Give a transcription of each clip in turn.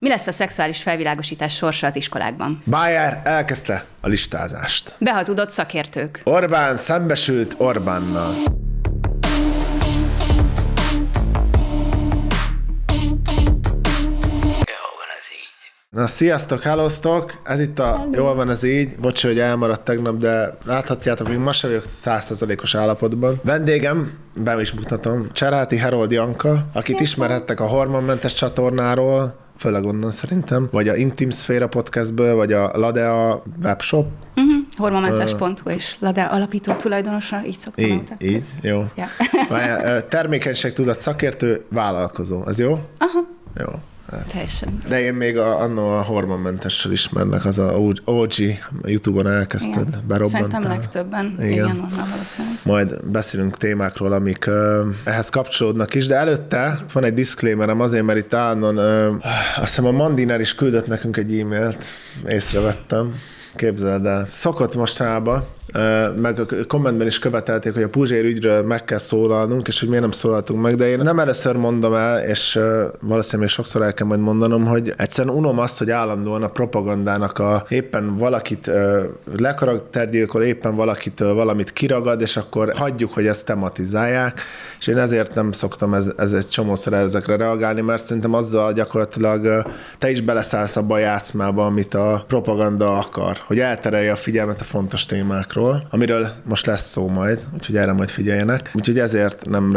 Mi lesz a szexuális felvilágosítás sorsa az iskolákban? Bayer elkezdte a listázást. Behazudott szakértők. Orbán szembesült Orbánnal. Na, sziasztok, hellóztok! Ez itt a Jól van ez így. Bocsi, hogy elmaradt tegnap, de láthatjátok, még ma sem vagyok 100%-os állapotban. Vendégem, be is mutatom, Cseráti Herold Janka, akit ismerhettek a Hormonmentes csatornáról, főleg onnan szerintem, vagy a Intim Szféra podcastből, vagy a Ladea webshop. Hormonmentes.hu és Ladea alapító tulajdonosa, így szoktam mondani. Így, jó. Yeah. Termékenységtudat szakértő, vállalkozó. Ez jó? Aha. Jó. Teljesen. De én még annó a Hormonmentessel ismernek, az a OG YouTube-on elkezdted, berobbantál. Szerintem legtöbben. Igen, onnan valószínűleg. Majd beszélünk témákról, amik ehhez kapcsolódnak is, de előtte van egy disclaimerem azért, mert itt állandóan, azt hiszem a Mandiner is küldött nekünk egy e-mailt, észrevettem. Képzeld el. Szokott mostanában, meg a kommentben is követelték, hogy a Puzsér ügyről meg kell szólalnunk, és hogy miért nem szólaltunk meg, de én nem először mondom el, és valószínűleg még sokszor el kell majd mondanom, hogy egyszerűen unom azt, hogy állandóan a propagandának éppen valakit lekaraktergyilkol, éppen valakitől valamit kiragad, és akkor hagyjuk, hogy ezt tematizálják, és én ezért nem szoktam egy csomószor ezekre reagálni, mert szerintem azzal gyakorlatilag te is beleszállsz abba a játszmába, amit a propaganda akar, hogy elterelje a figyelmet a fontos témákról, amiről most lesz szó majd, úgyhogy erre majd figyeljenek. Úgyhogy ezért nem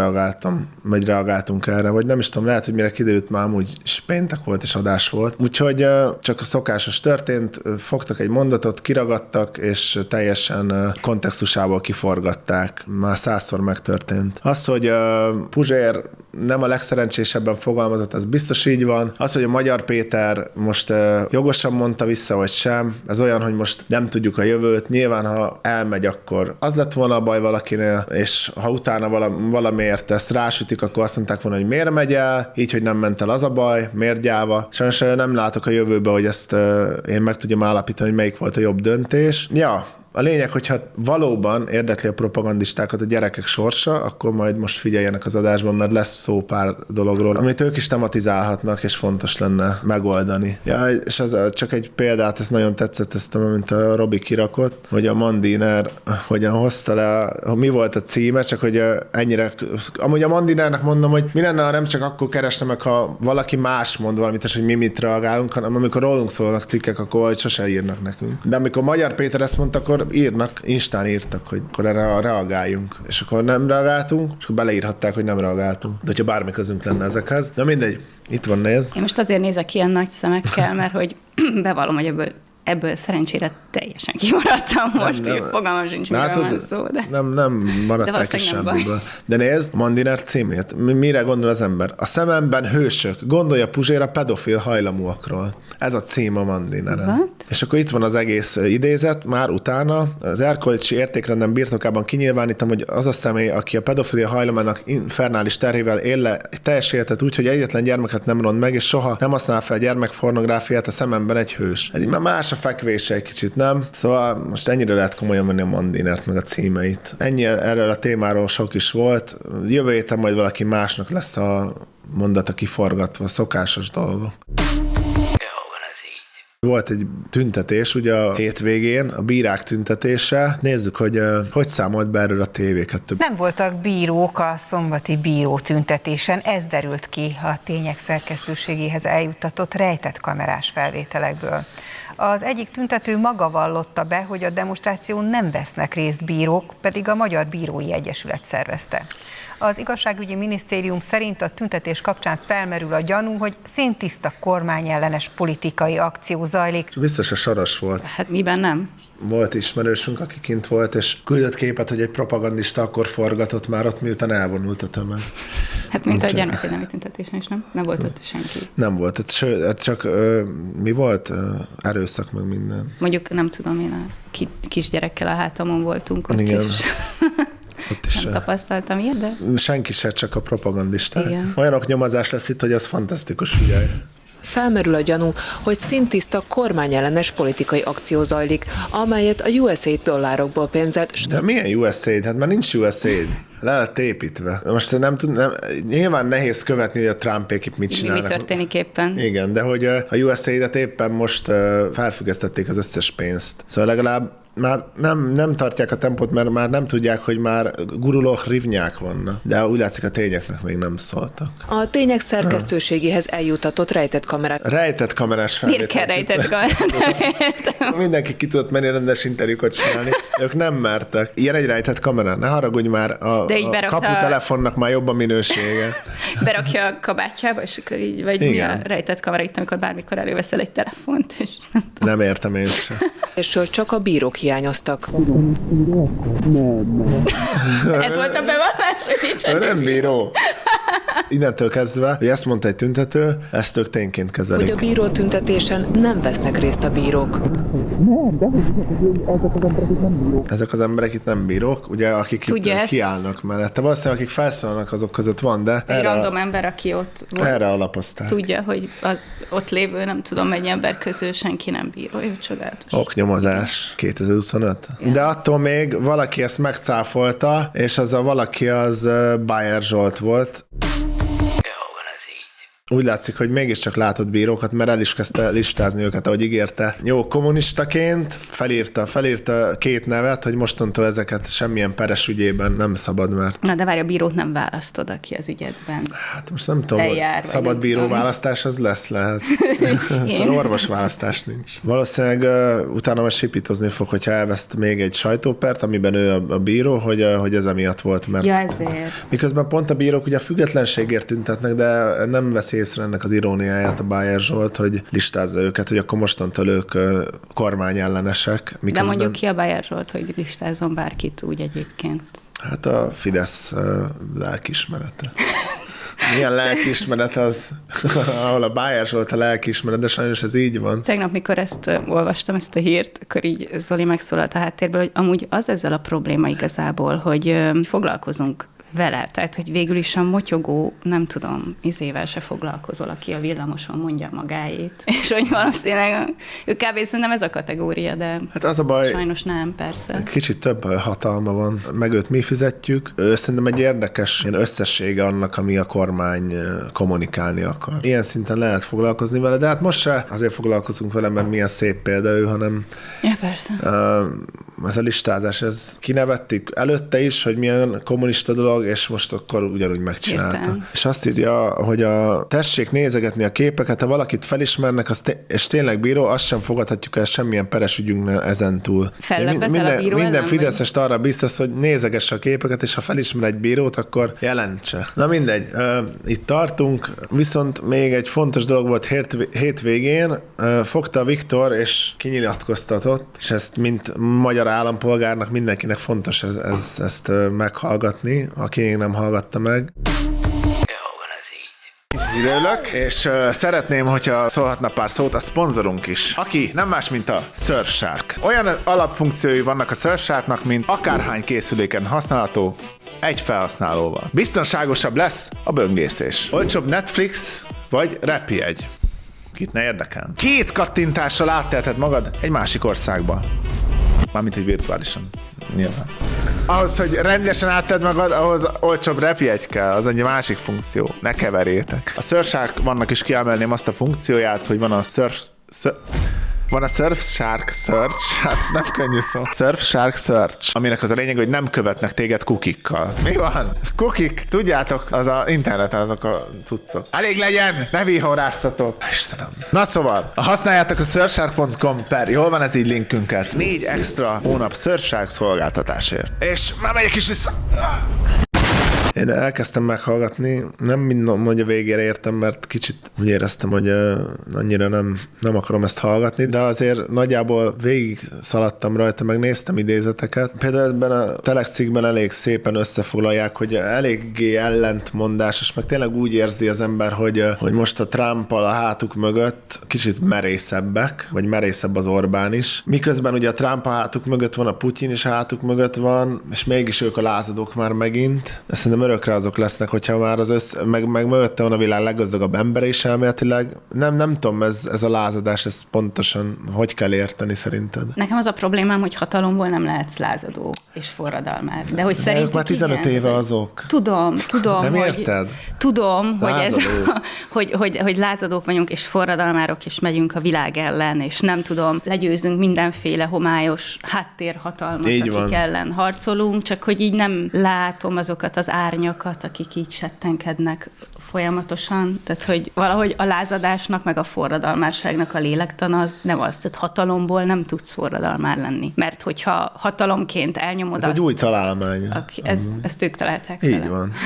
reagáltunk erre, vagy nem is tudom, lehet, hogy mire kiderült, már amúgy is péntek volt és adás volt. Úgyhogy csak a szokásos történt, fogtak egy mondatot, kiragadtak, és teljesen kontextusából kiforgatták. Már 100-szor megtörtént. Az, hogy Puzsér nem a legszerencsésebben fogalmazott, ez biztos így van. Az, hogy a Magyar Péter most jogosan mondta vissza, vagy sem, ez olyan, hogy most nem tudjuk a jövőt. Nyilván, ha elmegy, akkor az lett volna a baj valakinél, és ha utána valamiért ezt rásütik, akkor azt mondták volna, hogy miért megy el, így, hogy nem ment el, az a baj, miért gyáva. Sajnos nem látok a jövőbe, hogy ezt én meg tudjam állapítani, hogy melyik volt a jobb döntés. Ja, a lényeg, hogyha valóban érdekli a propagandistákat a gyerekek sorsa, akkor majd most figyeljenek az adásban, mert lesz szó pár dologról, amit ők is tematizálhatnak, és fontos lenne megoldani. Ja, és ez csak egy példát, ez nagyon tetszett, ezt, mint a Robi kirakott, hogy a Mandiner hogyan hozta le, mi volt a címe, csak hogy ennyire, amúgy a Mandinernek mondom, hogy mi lenne, ha nem csak akkor keresne meg, ha valaki más mond valamit, és hogy mi mit reagálunk, hanem amikor rólunk szólnak cikkek, akkor sose írnak nekünk. De amikor Magyar Péter ezt mondta, akkor Instán írtak, hogy akkor erre reagáljunk. És akkor nem reagáltunk, és akkor beleírhatták, hogy nem reagáltunk. De hogyha bármi közünk lenne ezekhez. De mindegy, itt van, nézd. Én most azért nézek ilyen nagy szemekkel, mert hogy bevallom, hogy ebből szerencsére teljesen kimaradtam most, hogy fogalmam sincs, miről van szó. De... Nem maradták is semmiből. De nézd, Mandiner címét. Mire gondol az ember? A szememben hősök. Gondolja Puzsér a pedofil hajlamúakról. Ez a cím a Mandineren. És akkor itt van az egész idézet, már utána az erkölcsi értékrendem birtokában kinyilvánítom, hogy az a személy, aki a pedofilia hajlamának infernális terhével él le teljes életet úgy, hogy egyetlen gyermeket nem ront meg, és soha nem használ fel gyermekpornográfiát, a szememben egy hős. Ez már más a fekvése egy kicsit, nem? Szóval most ennyire lehet komolyan venni a Mandinert, meg a címeit. Ennyi erről a témáról sok is volt. Jövő héten majd valaki másnak lesz a mondata kiforgatva, szokásos dolgok. Volt egy tüntetés ugye a hétvégén, a bírák tüntetése. Nézzük, hogy számolt be erről a TV2. Nem voltak bírók a szombati bíró tüntetésen, ez derült ki a Tények szerkesztőségéhez eljuttatott rejtett kamerás felvételekből. Az egyik tüntető maga vallotta be, hogy a demonstráción nem vesznek részt bírók, pedig a Magyar Bírói Egyesület szervezte. Az igazságügyi minisztérium szerint a tüntetés kapcsán felmerül a gyanú, hogy színtiszta kormányellenes politikai akció zajlik. Biztos a Saras volt. Hát miben nem? Volt ismerősünk, aki kint volt, és küldött képet, hogy egy propagandista akkor forgatott már ott, miután elvonult a tömeg. Hát mint a gyermekvédelmi tüntetésen is, nem? Nem volt ott senki. Nem volt ott, sőt, csak mi volt? Erőszak meg minden. Mondjuk nem tudom, én a kisgyerekkel a hátamon voltunk ott. Igen. Is. Ott is nem tapasztaltam ilyet, de... Senki se, csak a propagandisták. Igen. Olyanok nyomozás lesz itt, hogy az fantasztikus, figyelj. felmerül a gyanú, hogy szintiszta kormányellenes politikai akció zajlik, amelyet a USAID dollárokból pénzelt. De milyen USAID? Hát már nincs USAID. Le lett építve. Most nyilván nehéz követni, hogy a Trumpék mit csinálnak. Mi történik éppen. Igen, de hogy a USAID-et éppen most felfüggesztették az összes pénzt. Szóval legalább már nem tartják a tempót, mert már nem tudják, hogy már guruló rivnyák vannak. De úgy látszik, a tényeknek még nem szóltak. A tények szerkesztőségéhez eljutatott rejtett kamerák. Rejtett kamerás felvétel. Miért kell rejtett kamerát? Mindenki ki tudott menni rendes interjúkat csinálni. Ők nem mertek. Ilyen egy rejtett kamera. Ne haragudj már, a kaputelefonnak már jobb a minősége. Berakja a kabátjába, és akkor így, vagy mi a rejtett kamera itt, amikor bármikor előveszel egy telefont. És nem értem én sem. És csak a bírók hiányoztak. Ez volt a bevallás, hogy nincs. Nem bíró. Innentől kezdve, hogy ezt mondta egy tüntető, ezt ők tényként kezelik. Hogy a bíró tüntetésen nem vesznek részt a bírók. Ezek az emberek itt nem bírók, ugye, akik itt kiállnak mellette. Valószínűleg, akik felszólalnak, azok között van, de egy random ember, aki ott volt, erre alapozták. Tudja, hogy az ott lévő, nem tudom, mennyi ember közül senki nem bíró. Jó, csodálatos. Oknyomozás 2025. Igen. De attól még valaki ezt megcáfolta, és az a valaki az Bayer Zsolt volt. Úgy látszik, hogy mégiscsak látott bírókat, mert el is kezdte listázni őket, ahogy ígérte. Jó, kommunistaként felírta két nevet, hogy mostantól ezeket semmilyen peres ügyében nem szabad, mert... Na de várj, a bírót nem választod, aki az ügyedben. Hát most nem tudom, szabad bíró választás az lehet. Szóval orvosválasztás nincs. Valószínűleg utána majd sipítozni fog, hogyha elveszt még egy sajtópert, amiben ő a bíró, hogy ez emiatt volt, mert... Ja, ezért. Miközben pont a bírók ugye a függetlenségért tüntetnek, de nem veszi észre ennek az iróniáját a Bayer Zsolt, hogy listázza őket, hogy akkor mostantól ők kormányellenesek. De mondjuk ki a Bayer Zsolt, hogy listázzon bárkit úgy egyébként. Hát a Fidesz lelkiismerete. Milyen lelkiismeret az, ahol a Bayer Zsolt a lelkiismeret, de sajnos ez így van. Tegnap, mikor olvastam ezt a hírt, akkor így Zoli megszólalt a háttérből, hogy amúgy az ezzel a probléma igazából, hogy foglalkozunk vele, tehát, hogy végül is a motyogó, nem tudom, izével se foglalkozol, aki a villamoson mondja magáét. És hogy valószínűleg ő kb. Nem ez a kategória, de hát az a baj, sajnos nem, persze. Kicsit több hatalma van, meg őt mi fizetjük. Szerintem egy érdekes ilyen összessége annak, ami a kormány kommunikálni akar. Ilyen szinten lehet foglalkozni vele, de hát most se azért foglalkozunk vele, mert milyen szép példa ő, hanem ja, persze. Ez a listázás, ez kinevettük előtte is, hogy milyen kommunista dolog, és most akkor ugyanúgy megcsinálta. Értem. És azt írja, hogy tessék nézegetni a képeket, ha valakit felismernek, és tényleg bíró, azt sem fogadhatjuk el semmilyen peres ügyünknél ezentúl. Minden fideszest arra biztos, hogy nézegesse a képeket, és ha felismer egy bírót, akkor jelentse. Na mindegy, itt tartunk, viszont még egy fontos dolog volt hétvégén, fogta Viktor, és kinyilatkoztatott, és ezt mint magyar állampolgárnak mindenkinek fontos ezt meghallgatni, aki még nem hallgatta meg. Ürülök, és szeretném, hogyha szólhatna pár szót a szponzorunk is, aki nem más, mint a Surfshark. Olyan alapfunkciói vannak a Surfsharknak, mint akárhány készüléken használható egy felhasználóval. Biztonságosabb lesz a böngészés. Olcsóbb Netflix vagy repjegy. Kit ne érdekel. 2 kattintással átteheted magad egy másik országba. Mármint egy virtuálisan. Nyilván. Ahhoz, hogy rendesen átted magad, ahhoz olcsóbb repjegy kell, az egy másik funkció. Ne keverjétek. A Surfshark vannak is kiemelném azt a funkcióját, hogy van a Surfshark Search, hát ez nem könnyű szó. Surfshark Search, aminek az a lényeg, hogy nem követnek téged kukikkal. Mi van? Kukik, tudjátok, az a interneten azok a cuccok. Elég legyen, ne vihoráztatok. Istenem. Na szóval, használjátok a surfshark.com jól van ez így linkünket. 4 extra hónap Surfshark szolgáltatásért. És már megyek is vissza. Én elkezdtem meghallgatni, nem mind a végére értem, mert kicsit úgy éreztem, hogy annyira nem akarom ezt hallgatni, de azért nagyjából végig szaladtam rajta, meg néztem idézeteket. Például ebben a Telex cikkben elég szépen összefoglalják, hogy eléggé ellentmondásos, meg tényleg úgy érzi az ember, hogy most a Trumpal a hátuk mögött kicsit merészebbek, vagy merészebb az Orbán is. Miközben ugye a Trump a hátuk mögött van, a Putyin is a hátuk mögött van, és mégis ők a lázadók már megint. Szerintem örökre azok lesznek, hogyha már meg mögötte van a világ leggazdagabb embere is elméletileg. Nem tudom, ez a lázadás, ez pontosan hogy kell érteni szerinted? Nekem az a problémám, hogy hatalomból nem lehetsz lázadó és forradalmár. De hogy szerintük már 15 igen, éve azok. Tudom, nem érted? Tudom, Lázadó. hogy lázadók vagyunk, és forradalmárok, és megyünk a világ ellen, és nem tudom, legyőzünk mindenféle homályos háttérhatalmat, akik ellen harcolunk, csak hogy így nem látom azokat az árnyakat, akik így settenkednek folyamatosan. Tehát, hogy valahogy a lázadásnak, meg a forradalmárságnak a lélektana az nem az. Tehát hatalomból nem tudsz forradalmár lenni. Mert hogyha hatalomként elnyomod ez egy új találmány. Ezt ők találták Így vele. van.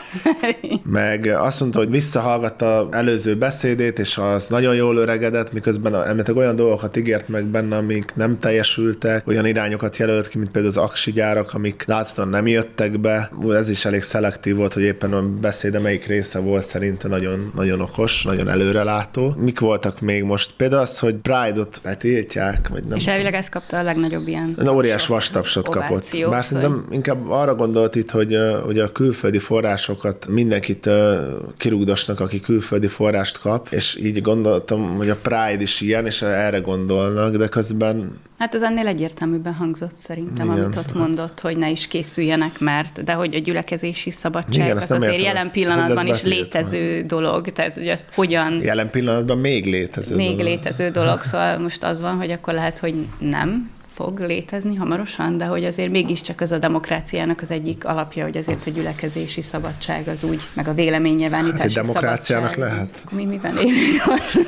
Meg azt mondta, hogy visszahallgatta előző beszédét, és az nagyon jól öregedett, miközben említek olyan dolgokat ígért meg benne, amik nem teljesültek, olyan irányokat jelölt ki, mint például az aksi gyárak, amik láthatóan nem jöttek be. Ez is elég szelektív volt, hogy éppen a beszéde melyik része volt, szerintem nagyon, nagyon okos, nagyon előrelátó. Mik voltak még most? Például az, hogy Pride-ot tiltják, vagy nem. És elvileg ezt kapta a legnagyobb ilyen óriás vastapsot kapott. Bár szerintem inkább arra gondolt itt, hogy a külföldi források mindenkit kirúgdosnak, aki külföldi forrást kap, és így gondoltam, hogy a Pride is ilyen, és erre gondolnak, de közben... Hát ez ennél egyértelműbben hangzott szerintem, amit ott mondott, hogy ne is készüljenek, de hogy a gyülekezési szabadság igen, az azért jelen pillanatban is létező dolog, tehát hogy ezt hogyan... Jelen pillanatban még létező dolog, szóval most az van, hogy akkor lehet, hogy nem fog létezni hamarosan, de hogy azért mégiscsak az a demokráciának az egyik alapja, hogy azért a gyülekezési szabadság az úgy, meg a véleménynyilvánítási szabadság. Demokráciának lehet? Miben élünk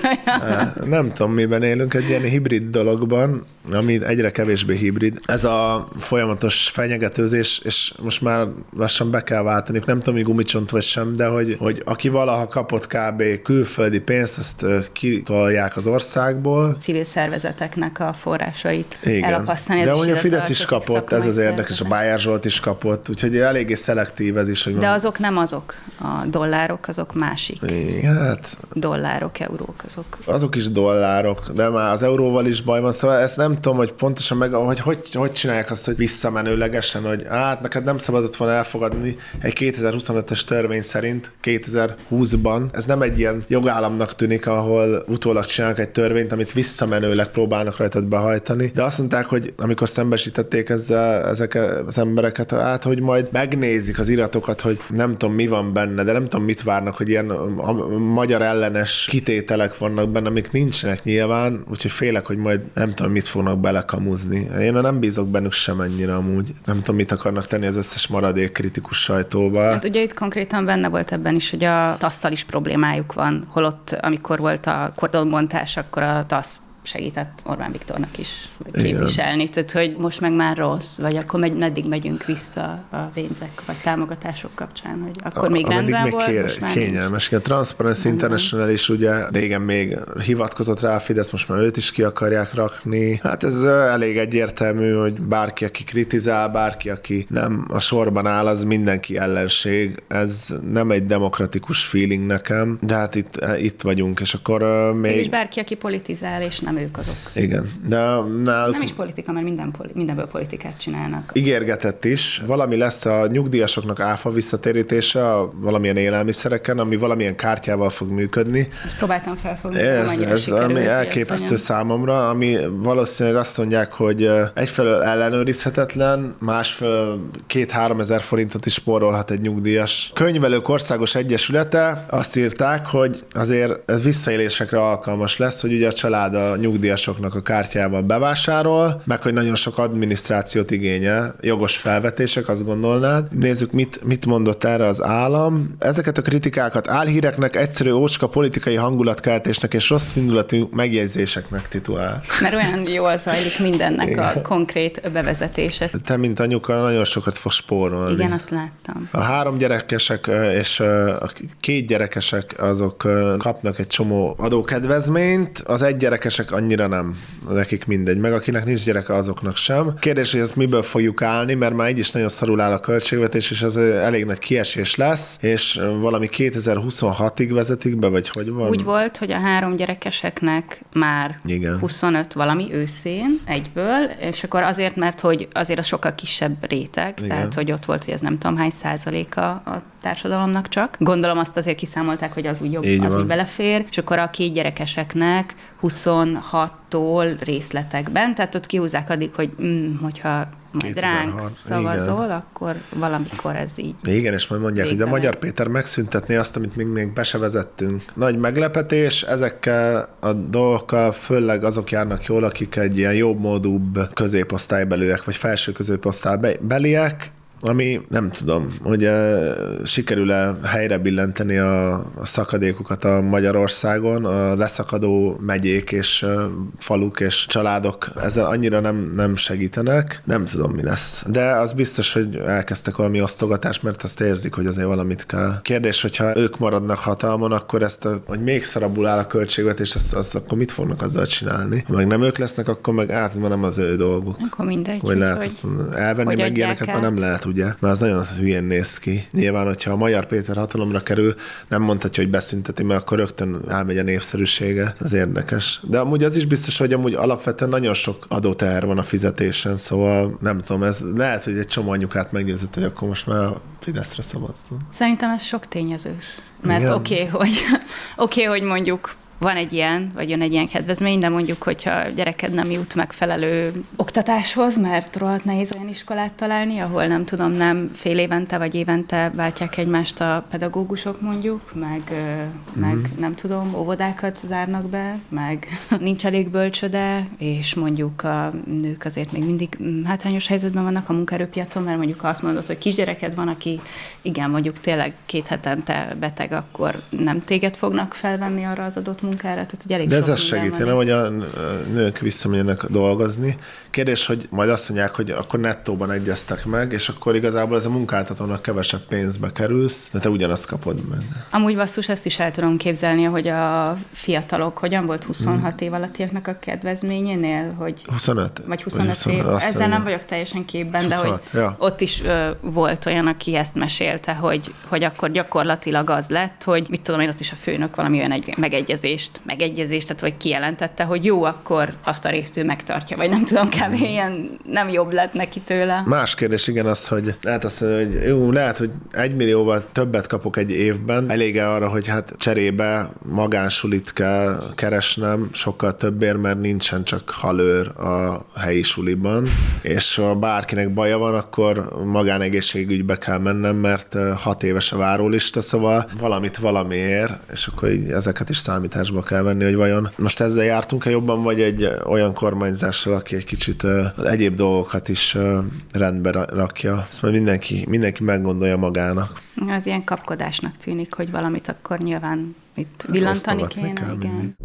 most? Nem tudom, miben élünk, egy ilyen hibrid dologban, ami egyre kevésbé hibrid. Ez a folyamatos fenyegetőzés, és most már lassan be kell váltani, nem tudom, hogy gumicsont vagy sem, de hogy aki valaha kapott kb. Külföldi pénzt, azt kitolják az országból. Civil szervezeteknek a forrásait elapasztani. De hogy a Fidesz is kapott, ez az érdekes, a Bájár Zsolt is kapott, úgyhogy eléggé szelektív ez is. Hogy de azok nem azok. A dollárok, azok másik. Hát, dollárok, eurók, azok. Azok is dollárok, de már az euróval is baj van, szóval ezt nem tudom, hogy pontosan meg, hogy csinálják azt, hogy visszamenőlegesen, hogy hát neked nem szabadott volna elfogadni egy 2025-es törvény szerint 2020-ban. Ez nem egy ilyen jogállamnak tűnik, ahol utólag csinálnak egy törvényt, amit visszamenőleg próbálnak rajtad behajtani. De azt mondták, hogy amikor szembesítették ezeket az embereket, hát, hogy majd megnézik az iratokat, hogy nem tudom, mi van benne, de nem tudom, mit várnak, hogy ilyen a magyar ellenes kitételek vannak benne, amik nincsenek nyilván, úgyhogy félek, hogy majd nem tudom, mit fognak belekamuzni. Én nem bízok bennük semennyire amúgy. Nem tudom, mit akarnak tenni az összes maradék kritikus sajtóval. Hát ugye itt konkrétan benne volt ebben is, hogy a TASZ-szal is problémájuk van, holott amikor volt a kordonbontás, akkor a TASZ segített Orbán Viktornak is képviselni. Igen. Tehát, hogy most meg már rossz, vagy akkor meddig megyünk vissza a pénzek vagy támogatások kapcsán, hogy akkor még rendben volt, most már kényelmes. A Transparency International is ugye régen még hivatkozott rá a Fidesz, most már őt is ki akarják rakni. Hát ez elég egyértelmű, hogy bárki, aki kritizál, bárki, aki nem a sorban áll, az mindenki ellenség. Ez nem egy demokratikus feeling nekem, de hát itt vagyunk, és akkor még... És bárki, aki politizál, és nem ők azok. Igen. De nem is politika, mert mindenből politikát csinálnak. Ígérgetett is. Valami lesz a nyugdíjasoknak áfa visszatérítése valamilyen élelmiszereken, ami valamilyen kártyával fog működni. Ezt próbáltam felfogni. Ez ami elképesztő számomra, ami valószínűleg azt mondják, hogy egyfelől ellenőrizhetetlen, másfelől 2-3 ezer forintot is spórolhat egy nyugdíjas. Könyvelők Országos Egyesülete azt írták, hogy azért ez visszaélésekre alkalmas lesz, hogy ugye a család a nyugdíjasoknak a kártyával bevásárol, meg hogy nagyon sok adminisztrációt igényel, jogos felvetések, azt gondolnád. Nézzük, mit mondott erre az állam. Ezeket a kritikákat álhíreknek, egyszerű ócska politikai hangulatkeltésnek és rossz indulatú megjegyzéseknek titulál. Mert olyan jól zajlik mindennek igen. A konkrét bevezetése. Te, mint anyuka, nagyon sokat fog spórolni. Igen, azt láttam. A 3 gyerekesek és a 2 gyerekesek azok kapnak egy csomó adókedvezményt, az 1 gyerekesek annyira nem. nekik mindegy. Meg akinek nincs gyereke, azoknak sem. Kérdés, hogy ezt miből fogjuk állni, mert már így is nagyon szarul áll a költségvetés, és ez elég nagy kiesés lesz, és valami 2026-ig vezetik be, vagy hogy van? Úgy volt, hogy a 3 gyerekeseknek már 25 valami őszén egyből, és akkor azért, mert hogy azért az sokkal kisebb réteg, tehát hogy ott volt, hogy ez nem tudom hány százaléka a társadalomnak csak. Gondolom azt azért kiszámolták, hogy az úgy jobb, az úgy belefér, és akkor a 2 gyerekeseknek 26-tól részletekben, tehát ott kihúzzák addig, hogy hogyha majd ránk szavazol, akkor valamikor ez így. Igen, és majd mondják, hogy a Magyar Péter megszüntetné azt, amit még be se vezettünk. Nagy meglepetés, ezekkel a dolgokkal főleg azok járnak jól, akik egy ilyen jobbmódúbb középosztálybeliek, vagy felső középosztálybeliek, ami nem tudom, hogy sikerül-e helyre billenteni a szakadékokat a Magyarországon, a leszakadó megyék és faluk és családok ezzel annyira nem segítenek. Nem tudom, mi lesz. De az biztos, hogy elkezdtek valami osztogatást, mert azt érzik, hogy azért valamit kell. Kérdés, hogyha ők maradnak hatalmon, akkor hogy még szarabbul áll a költségvetés, azt akkor mit fognak azzal csinálni? Ha meg nem ők lesznek, akkor meg nem az ő dolguk. Akkor mindegy. Hogy lehet azt elvenni, meg ilyeneket már nem lehet, ugye? Mert az nagyon hülyén néz ki. Nyilván, hogyha a Magyar Péter hatalomra kerül, nem mondhatja, hogy beszünteti, mert akkor rögtön elmegy a népszerűsége. Az érdekes. De amúgy az is biztos, hogy amúgy alapvetően nagyon sok adóteher van a fizetésen, szóval nem tudom, ez lehet, hogy egy csomó anyukát meggyőzött, hogy akkor most már a Fideszre szavazzon. Szerintem ez sok tényezős. Mert oké, hogy mondjuk van egy ilyen, vagy jön egy ilyen kedvezmény, de mondjuk, hogyha a gyereked nem jut megfelelő oktatáshoz, mert rohadt nehéz olyan iskolát találni, ahol nem fél évente vagy évente váltják egymást a pedagógusok mondjuk, meg nem tudom, óvodákat zárnak be, meg nincs elég bölcsöde, és mondjuk a nők azért még mindig hátrányos helyzetben vannak a munkaerőpiacon, mert mondjuk azt mondod, hogy kisgyereked van, aki igen, mondjuk tényleg 2 hetente beteg, akkor nem téged fognak felvenni arra az adott munkára, tehát hogy elég. De ez segíti, nem, hogy a nők visszamenjenek dolgozni. Kérdés, hogy majd azt mondják, hogy akkor nettóban egyeztek meg, és akkor igazából ez a munkáltatónak kevesebb pénzbe kerülsz, de te ugyanazt kapod meg. Amúgy basszus, ezt is el tudom képzelni, hogy a fiatalok, hogyan volt 26 év alattiaknak a kedvezményénél, hogy 25? Vagy 25 év. Ezzel nem vagyok teljesen képben, 26, de hogy ott is volt olyan, aki ezt mesélte, hogy akkor gyakorlatilag az lett, hogy mit tudom én, ott is a főnök valami olyan egy megegyezést, tehát hogy kijelentette, hogy jó, akkor azt a részt ő megtartja, vagy nem tudom, kb. Ilyen nem jobb lett neki tőle. Más kérdés, igen, az, hogy lehet azt mondani, hogy jó, lehet, hogy 1 millióval többet kapok egy évben, elég-e arra, hogy hát cserébe magánsulit kell keresnem, sokkal többért, mert nincsen csak halőr a helyi suliban, és ha bárkinek baja van, akkor magánegészségügybe kell mennem, mert 6 éves a várólista, szóval valamit valamiért, és akkor így ezeket is számításba kell venni, hogy vajon most ezzel jártunk-e jobban, vagy egy olyan kormányzással, aki egy kicsit egyéb dolgokat is rendbe rakja. Ezt majd mindenki meggondolja magának. Az ilyen kapkodásnak tűnik, hogy valamit akkor nyilván itt villantani kéne. Igen.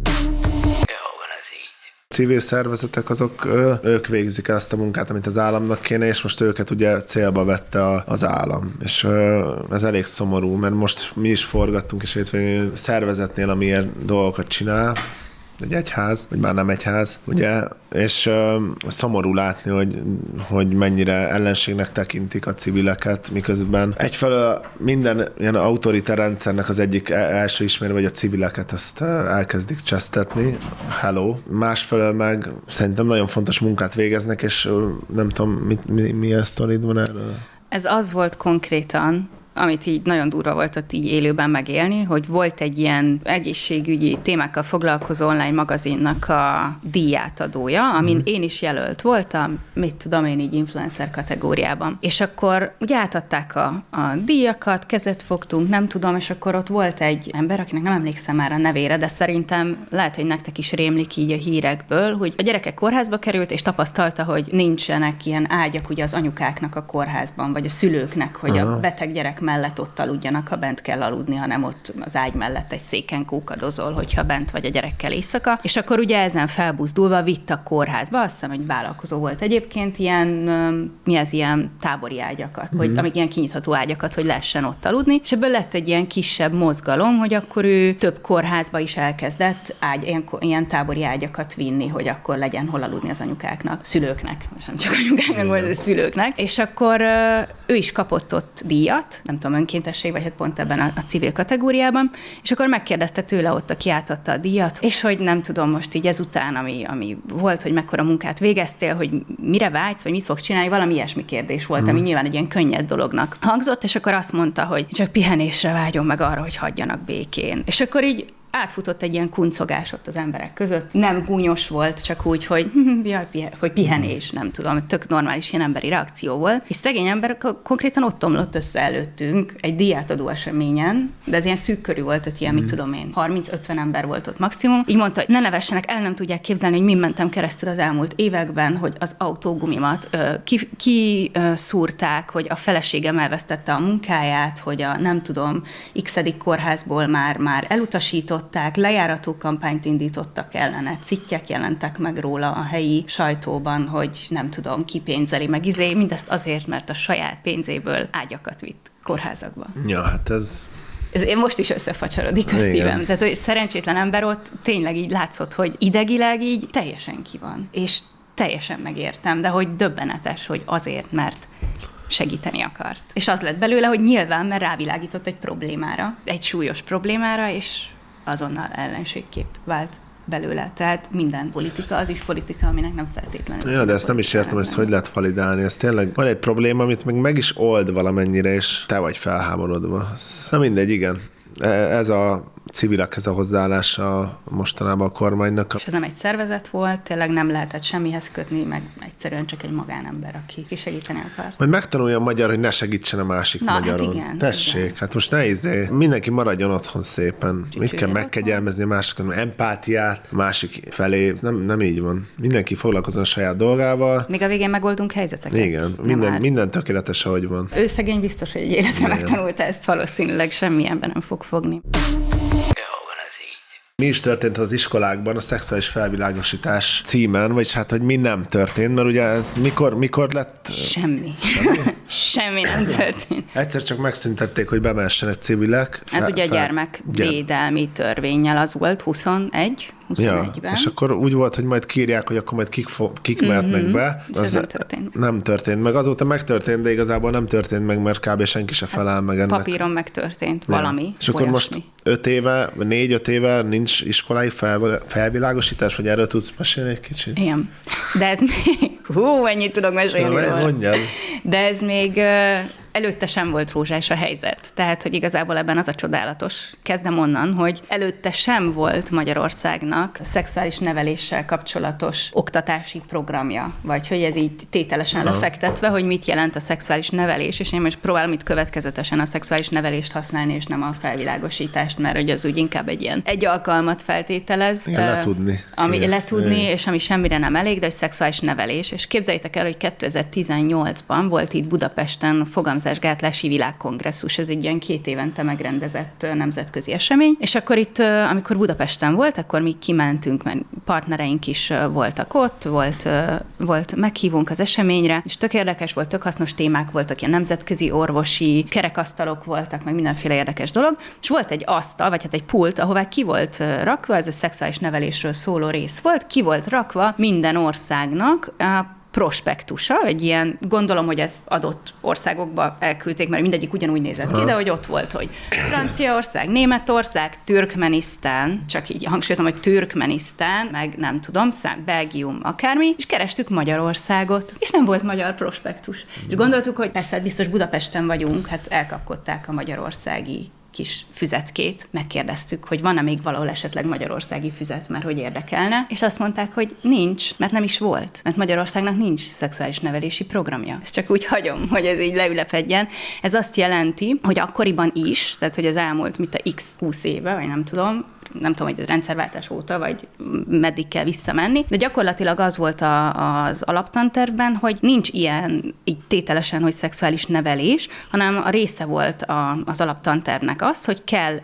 Civil szervezetek ők végzik el azt a munkát, amit az államnak kéne, és most őket ugye célba vette az állam. És ez elég szomorú, mert most mi is forgattunk, és egy szervezetnél, ami ilyen dolgokat csinál, egy egyház, vagy már nem egyház, ugye, és szomorú látni, hogy mennyire ellenségnek tekintik a civileket, miközben egyfelől minden ilyen autoriter rendszernek az egyik első ismérve, hogy a civileket ezt elkezdik csesztetni, hello. Másfelől meg szerintem nagyon fontos munkát végeznek, és nem tudom, milyen sztorid van erről? Ez az volt konkrétan, amit így nagyon durva volt ott így élőben megélni, hogy volt egy ilyen egészségügyi témákkal foglalkozó online magazinnak a díjátadója, amin én is jelölt voltam, mit tudom én így influencer kategóriában. És akkor ugye átadták a díjakat, kezet fogtunk, nem tudom, és akkor ott volt egy ember, akinek nem emlékszem már a nevére, de szerintem lehet, hogy nektek is rémlik így a hírekből, hogy a gyereke kórházba került, és tapasztalta, hogy nincsenek ilyen ágyak ugye az anyukáknak a kórházban, vagy a szülőknek, hogy a beteg gyerek mellett ott aludjanak, ha bent kell aludni, hanem ott az ágy mellett egy széken kókadozol, hogyha bent vagy a gyerekkel éjszaka. És akkor ugye ezen felbuzdulva vitt a kórházba, azt hiszem, egy vállalkozó volt egyébként, ilyen tábori ágyakat, vagy amik ilyen kinyitható ágyakat, hogy lehessen ott aludni, és ebből lett egy ilyen kisebb mozgalom, hogy akkor ő több kórházba is elkezdett ilyen tábori ágyakat vinni, hogy akkor legyen hol aludni az anyukáknak, szülőknek, most nem csak anyukáknak, vagy szülőknek, és akkor ő is kapott ott díjat, nem tudom, önkéntesség, vagy hát pont ebben a civil kategóriában, és akkor megkérdezte tőle ott, aki átadta a díjat, és hogy nem tudom most így ezután, ami volt, hogy mekkora munkát végeztél, hogy mire vágysz, vagy mit fogsz csinálni, valami ilyesmi kérdés volt, ami nyilván egy ilyen könnyed dolognak hangzott, és akkor azt mondta, hogy csak pihenésre vágyom meg arra, hogy hagyjanak békén. És akkor így átfutott egy ilyen kuncogás ott az emberek között. Nem gúnyos volt, csak úgy, hogy pihenés, nem tudom, tök normális ilyen emberi reakció volt. És szegény ember konkrétan ott omlott össze előttünk egy díjátadó eseményen, de ez ilyen szűk körű volt, ott ilyen, mit tudom én, 30-50 ember volt ott maximum. Így mondta, hogy ne nevessenek, el nem tudják képzelni, hogy mi mentem keresztül az elmúlt években, hogy az autógumimat kiszúrták, hogy a feleségem elvesztette a munkáját, hogy a nem tudom, x-edik kórházból már elutasított, lejárató kampányt indítottak ellene, cikkek jelentek meg róla a helyi sajtóban, hogy nem tudom, ki pénzeli meg mindezt azért, mert a saját pénzéből ágyakat vitt kórházakba. Ja, hát ez most is összefacsarodik a szívem. Tehát, hogy szerencsétlen ember ott tényleg így látszott, hogy idegileg így teljesen ki van. És teljesen megértem, de hogy döbbenetes, hogy azért, mert segíteni akart. És az lett belőle, hogy nyilván, mert rávilágított egy problémára, egy súlyos problémára, és azonnal ellenségkép vált belőle. Tehát minden politika, az is politika, aminek nem feltétlenül. Ja, de ezt nem is értem, ezt hogy lehet validálni. Ez tényleg van egy probléma, amit meg is old valamennyire, és te vagy felháborodva. Na mindegy, igen. Ez a civilekhez a hozzáállása mostanában a kormánynak. És ez nem egy szervezet volt, tényleg nem lehetett semmihez kötni, meg egyszerűen csak egy magánember, aki segíteni akar. Majd megtanulja a magyar, hogy ne segítsen a másik magyaron. Hát igen, tessék, igen. Hát most ne mindenki maradjon otthon szépen. Mit kell megkegyelmezni a másikon, empátiát a másik felé. Nem így van. Mindenki foglalkozzon a saját dolgával. Még a végén megoldunk helyzeteket. Igen, minden tökéletes, ahogy van. Ő szegény biztos, hogy egy életre megtanulta ezt, valószínűleg semmilyenben nem fog fogni. Mi is történt az iskolákban a szexuális felvilágosítás címen, vagyis hát, hogy mi nem történt, mert ugye ez mikor lett? Semmi. Semmi nem történt. Egyszer csak megszüntették, hogy bemehessenek civilek. Ez ugye a gyermekvédelmi törvénnyel az volt, 21-ben. Ja, és akkor úgy volt, hogy majd kírják, hogy akkor majd kik mehetnek be. És ez nem történt. Nem történt meg. Azóta megtörtént, de igazából nem történt meg, mert kb. Senki se feláll meg ennek. Papíron megtörtént valami. És akkor most 4-5 éve nincs iskolai felvilágosítás, vagy erről tudsz mesélni egy kicsit? Igen. De ez még... ennyit tudok mesélni róla. Mondjam. De ez még előtte sem volt rózsás a helyzet. Tehát, hogy igazából ebben az a csodálatos, kezdem onnan, hogy előtte sem volt Magyarországnak szexuális neveléssel kapcsolatos oktatási programja, vagy hogy ez így tételesen lefektetve, hogy mit jelent a szexuális nevelés, és én most próbálom itt következetesen a szexuális nevelést használni, és nem a felvilágosítást, mert hogy az úgy inkább egy alkalmat feltételez. Igen, letudni. Ami letudni, és ami semmire nem elég, de egy szexuális nevelés. És képzeljétek el, hogy 2018-ban volt itt Budapesten fogamzásgátlási világkongresszus, ez egy ilyen 2 évente megrendezett nemzetközi esemény, és akkor itt, amikor Budapesten volt, akkor mi kimentünk, mert partnereink is voltak ott, volt meghívunk az eseményre, és tök érdekes volt, tök hasznos témák voltak, ilyen nemzetközi orvosi kerekasztalok voltak, meg mindenféle érdekes dolog, és volt egy asztal, vagy hát egy pult, ahová ki volt rakva, ez a szexuális nevelésről szóló rész volt, ki volt rakva minden országnak prospektusa, egy ilyen, gondolom, hogy ezt adott országokba elküldték, mert mindegyik ugyanúgy nézett ki, de hogy ott volt, hogy Franciaország, Németország, Türkmenisztán, csak így hangsúlyozom, hogy Türkmenisztán, meg nem tudom, Belgium, akármi, és kerestük Magyarországot, és nem volt magyar prospektus. És gondoltuk, hogy persze biztos Budapesten vagyunk, hát elkapkodták a magyarországi kis füzetkét, megkérdeztük, hogy van-e még valahol esetleg magyarországi füzet, mert hogy érdekelne, és azt mondták, hogy nincs, mert nem is volt, mert Magyarországnak nincs szexuális nevelési programja. Ezt csak úgy hagyom, hogy ez így leülepedjen. Ez azt jelenti, hogy akkoriban is, tehát hogy az elmúlt, mint a x 20 éve, vagy nem tudom, nem tudom, hogy a rendszerváltás óta, vagy meddig kell visszamenni, de gyakorlatilag az volt az alaptantervben, hogy nincs ilyen így tételesen, hogy szexuális nevelés, hanem a része volt az alaptantervnek az, hogy kell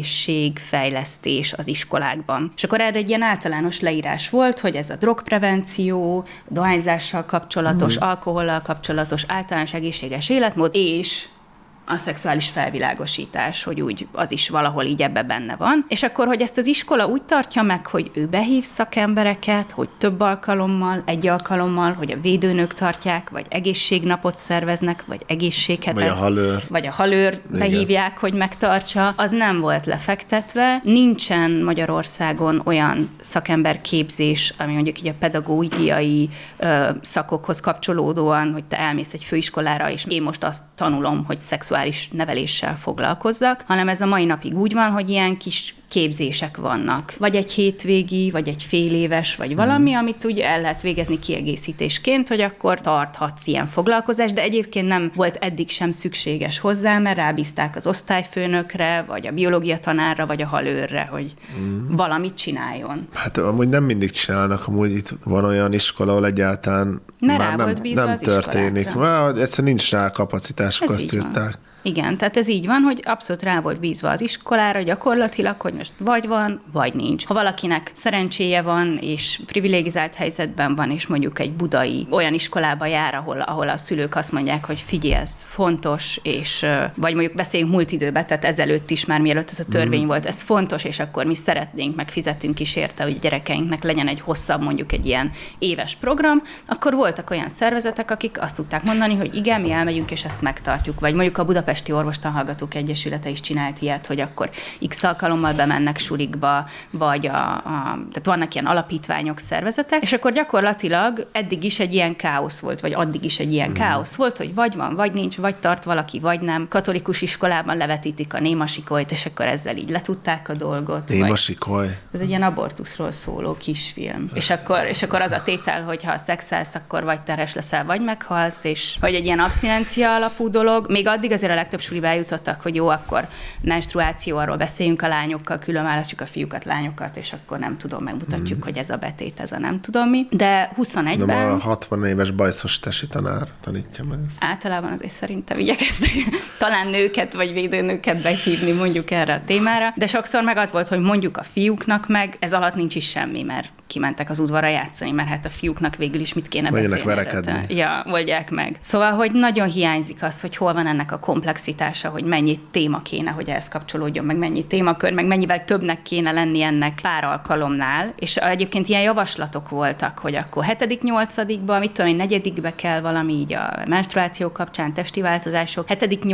egészségfejlesztés az iskolákban. És akkor erre egy ilyen általános leírás volt, hogy ez a drogprevenció, dohányzással kapcsolatos, alkohollal kapcsolatos, általános egészséges életmód, és a szexuális felvilágosítás, hogy úgy az is valahol így ebbe benne van. És akkor, hogy ezt az iskola úgy tartja meg, hogy ő behív szakembereket, hogy több alkalommal, egy alkalommal, hogy a védőnök tartják, vagy egészségnapot szerveznek, vagy egészséghetet. Vagy a halőr behívják, hogy megtartsa. Az nem volt lefektetve. Nincsen Magyarországon olyan szakemberképzés, ami mondjuk így a pedagógiai szakokhoz kapcsolódóan, hogy te elmész egy főiskolára, és én most azt tanulom, hogy szexuális neveléssel foglalkozzak, hanem ez a mai napig úgy van, hogy ilyen kis képzések vannak. Vagy egy hétvégi, vagy egy fél éves, vagy valami, amit úgy el lehet végezni kiegészítésként, hogy akkor tarthatsz ilyen foglalkozást, de egyébként nem volt eddig sem szükséges hozzá, mert rábízták az osztályfőnökre, vagy a biológia tanárra, vagy a halőrre, hogy valamit csináljon. Hát amúgy nem mindig csinálnak, amúgy itt van olyan iskola, ahol egyáltalán már nem történik. Egyszerűen nincs rá kapacitásuk, azt írták. Igen, tehát ez így van, hogy abszolút rá volt bízva az iskolára gyakorlatilag, hogy most vagy van, vagy nincs. Ha valakinek szerencséje van, és privilegizált helyzetben van, és mondjuk egy budai olyan iskolába jár, ahol a szülők azt mondják, hogy figyelj, ez fontos, és vagy mondjuk beszéljünk múlt időben, tehát ezelőtt is már mielőtt ez a törvény volt, ez fontos, és akkor mi szeretnénk, meg fizetünk is érte, hogy gyerekeinknek legyen egy hosszabb, mondjuk egy ilyen éves program, akkor voltak olyan szervezetek, akik azt tudták mondani, hogy igen, mi elmegyünk, és ezt megtartjuk. Vagy mondjuk a Budapesti Orvostanhallgatók Egyesülete is csinált ilyet, hogy akkor x alkalommal bemennek sulikba, vagy tehát vannak ilyen alapítványok, szervezetek, és akkor gyakorlatilag eddig is egy ilyen káosz volt, vagy addig is egy ilyen káosz volt, hogy vagy van, vagy nincs, vagy tart valaki, vagy nem. Katolikus iskolában levetítik a Némasikolyt, és akkor ezzel így letudták a dolgot. Némasikoly? Ez egy ilyen abortuszról szóló kisfilm. És akkor az a tétel, hogy ha szexelsz, akkor vagy terhes leszel, vagy meghalsz, és vagy egy ilyen abszinencia alapú dolog. Még addig azért a legtöbb suliba eljutottak, hogy jó, akkor menstruáció, arról beszéljünk a lányokkal, külön választjuk a fiúkat, lányokat, és akkor nem tudom, megmutatjuk, hogy ez a betét, ez a nem tudom mi. De 21-ben... De a 60 éves bajszos tesi tanár tanítja meg ezt. Általában azért szerintem igyekeztek talán nőket, vagy védőnőket behívni mondjuk erre a témára, de sokszor meg az volt, hogy mondjuk a fiúknak meg, ez alatt nincs is semmi, mert kimentek az udvarra játszani, mert hát a fiúknak végül is mit kéne beszélni. Verekedni. Ja, oldják meg. Szóval, hogy nagyon hiányzik az, hogy hol van ennek a komplexitása, hogy mennyi téma kéne, hogy ehhez kapcsolódjon, meg mennyi témakör, meg mennyivel többnek kéne lenni ennek pár alkalomnál. És egyébként ilyen javaslatok voltak, hogy akkor 7.-8-ban, mit tudom én, 4-be kell valami így a menstruáció kapcsán, testi változások,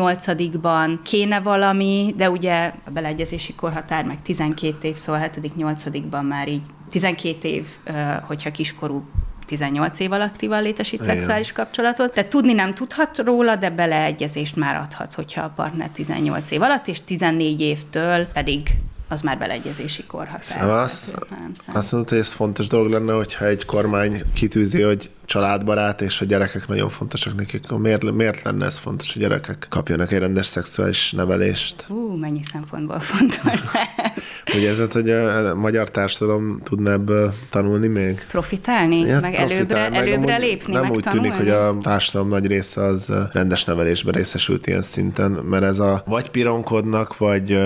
7.-8-ban kéne valami, de ugye a beleegyezési korhatár meg 12 év, szóval 7.-8-ban már így 12 év, hogyha kiskorú 18 év alattival létesít szexuális kapcsolatot. Tehát tudni nem tudhat róla, de beleegyezést már adhat, hogyha a partner 18 év alatt, és 14 évtől pedig az már beleegyezési korhatár. Szóval azt mondod, hogy ez fontos dolog lenne, hogyha egy kormány kitűzi, hogy családbarát, és a gyerekek nagyon fontosak nekik. Miért lenne ez fontos, hogy gyerekek kapjanak egy rendes szexuális nevelést? Mennyi szempontból fontos. Ugye ez, hogy a magyar társadalom tudna ebből tanulni még? Profitálni? Ja, meg előbbre lépni, nem meg úgy tanulni? tűnik, hogy a társadalom nagy része az rendes nevelésben részesült ilyen szinten, mert ez vagy pironkodnak, vagy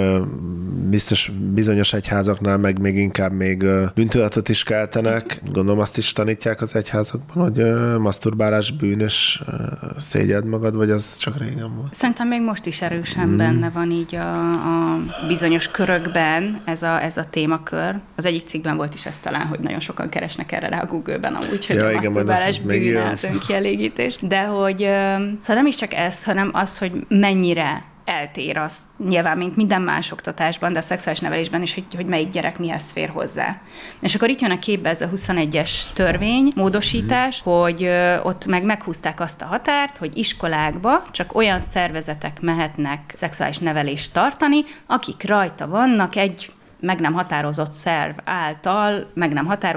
bizonyos egyházaknál meg még inkább még bűntudatot is keltenek. Gondolom azt is tanítják az egyházakban, hogy maszturbálás bűn, és szégyeld magad, vagy az csak régen volt? Szerintem még most is erősen benne van így a bizonyos körökben ez a témakör. Az egyik cikkben volt is ez talán, hogy nagyon sokan keresnek erre rá a Google-ben amúgy, hogy a maszturbálás bűne, az önkielégítés. De hogy szóval nem is csak ez, hanem az, hogy mennyire eltér az, nyilván, mint minden más oktatásban, de a szexuális nevelésben is, hogy melyik gyerek mihez fér hozzá. És akkor itt jön a képbe ez a 21-es törvény, módosítás, hogy ott meghúzták azt a határt, hogy iskolákba csak olyan szervezetek mehetnek szexuális nevelést tartani, akik rajta vannak egy meg nem határozott szerv által meg nem határozott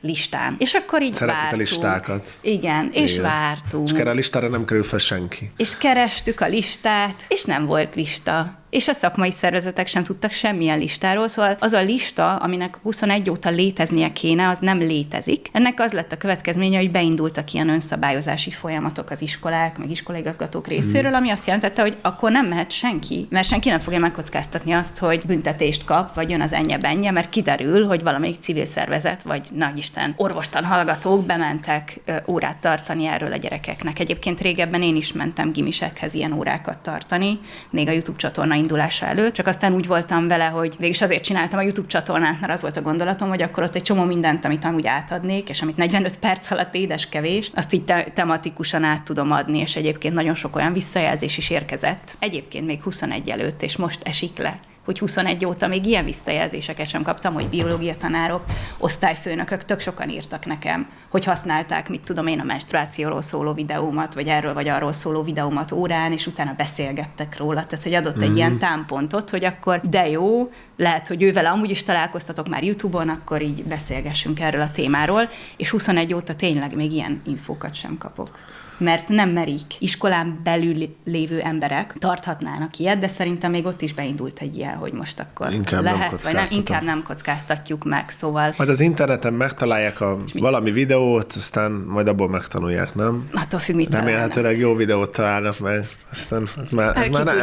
listán. És akkor így szeretik vártunk. a listákat. Igen, és vártunk. És erre a listára nem kerül fel senki. És kerestük a listát, és nem volt lista. És a szakmai szervezetek sem tudtak semmilyen listáról, szóval az a lista, aminek 21 óta léteznie kéne, az nem létezik. Ennek az lett a következménye, hogy beindultak ilyen önszabályozási folyamatok az iskolák, meg iskolaigazgatók részéről, ami azt jelentette, hogy akkor nem mehet senki, mert senki nem fogja megkockáztatni azt, hogy büntetést kap, vagy jön az ennye-bennye, mert kiderül, hogy valamelyik civil szervezet, vagy nagyisten orvostan hallgatók bementek órát tartani erről a gyerekeknek. Egyébként régebben én is mentem gimisekhez ilyen órákat tartani, még a YouTube csatorna indulása előtt, csak aztán úgy voltam vele, hogy végülis azért csináltam a YouTube csatornát, mert az volt a gondolatom, hogy akkor ott egy csomó mindent, amit amúgy átadnék, és amit 45 perc alatt édes kevés, azt így tematikusan át tudom adni, és egyébként nagyon sok olyan visszajelzés is érkezett. Egyébként még 21 előtt, és most esik le, hogy 21 óta még ilyen visszajelzéseket sem kaptam, hogy biológia tanárok, osztályfőnökök tök sokan írtak nekem, hogy használták, mit tudom én, a menstruációról szóló videómat, vagy erről vagy arról szóló videómat órán, és utána beszélgettek róla. Tehát, hogy adott egy ilyen támpontot, hogy akkor de jó, lehet, hogy ővele amúgy is találkoztatok már YouTube-on, akkor így beszélgessünk erről a témáról, és 21 óta tényleg még ilyen infókat sem kapok. Mert nem merik. Iskolán belül lévő emberek tarthatnának ilyet, de szerintem még ott is beindult egy ilyen, hogy most akkor inkább lehet, vagy nem, inkább nem kockáztatjuk meg, szóval... Majd az interneten megtalálják valami videót, aztán majd abból megtanulják, nem? Attól függ, mit találnak. Remélhetőleg jó videót találnak meg, aztán ez már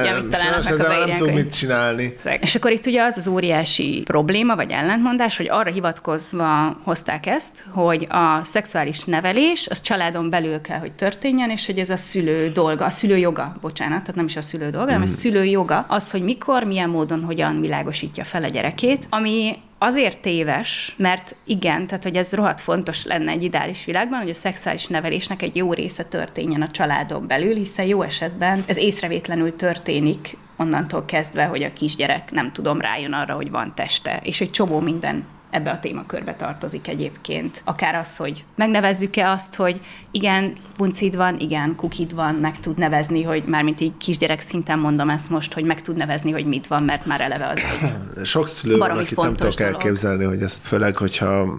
nem tud mit csinálni. És akkor itt ugye az az óriási probléma, vagy ellentmondás, hogy arra hivatkozva hozták ezt, hogy a szexuális nevelés az családon belül kell, hogy történjen, és hogy ez a szülő dolga, a szülő joga, bocsánat, tehát nem is a szülő dolga, hanem a szülő joga az, hogy mikor, milyen módon, hogyan világosítja fel a gyerekét, ami azért téves, mert igen, tehát hogy ez rohadt fontos lenne egy ideális világban, hogy a szexuális nevelésnek egy jó része történjen a családon belül, hiszen jó esetben ez észrevétlenül történik onnantól kezdve, hogy a kisgyerek nem tudom rájön arra, hogy van teste, és egy csomó minden ebbe a témakörbe tartozik egyébként. Akár az, hogy megnevezzük-e azt, hogy igen, puncid van, igen, kukid van, meg tud nevezni, hogy mármint így kisgyerek szinten mondom ezt most, hogy meg tud nevezni, hogy mit van, mert már eleve az egy sok szülő van, akit nem tudok elképzelni, hogy ezt főleg, hogyha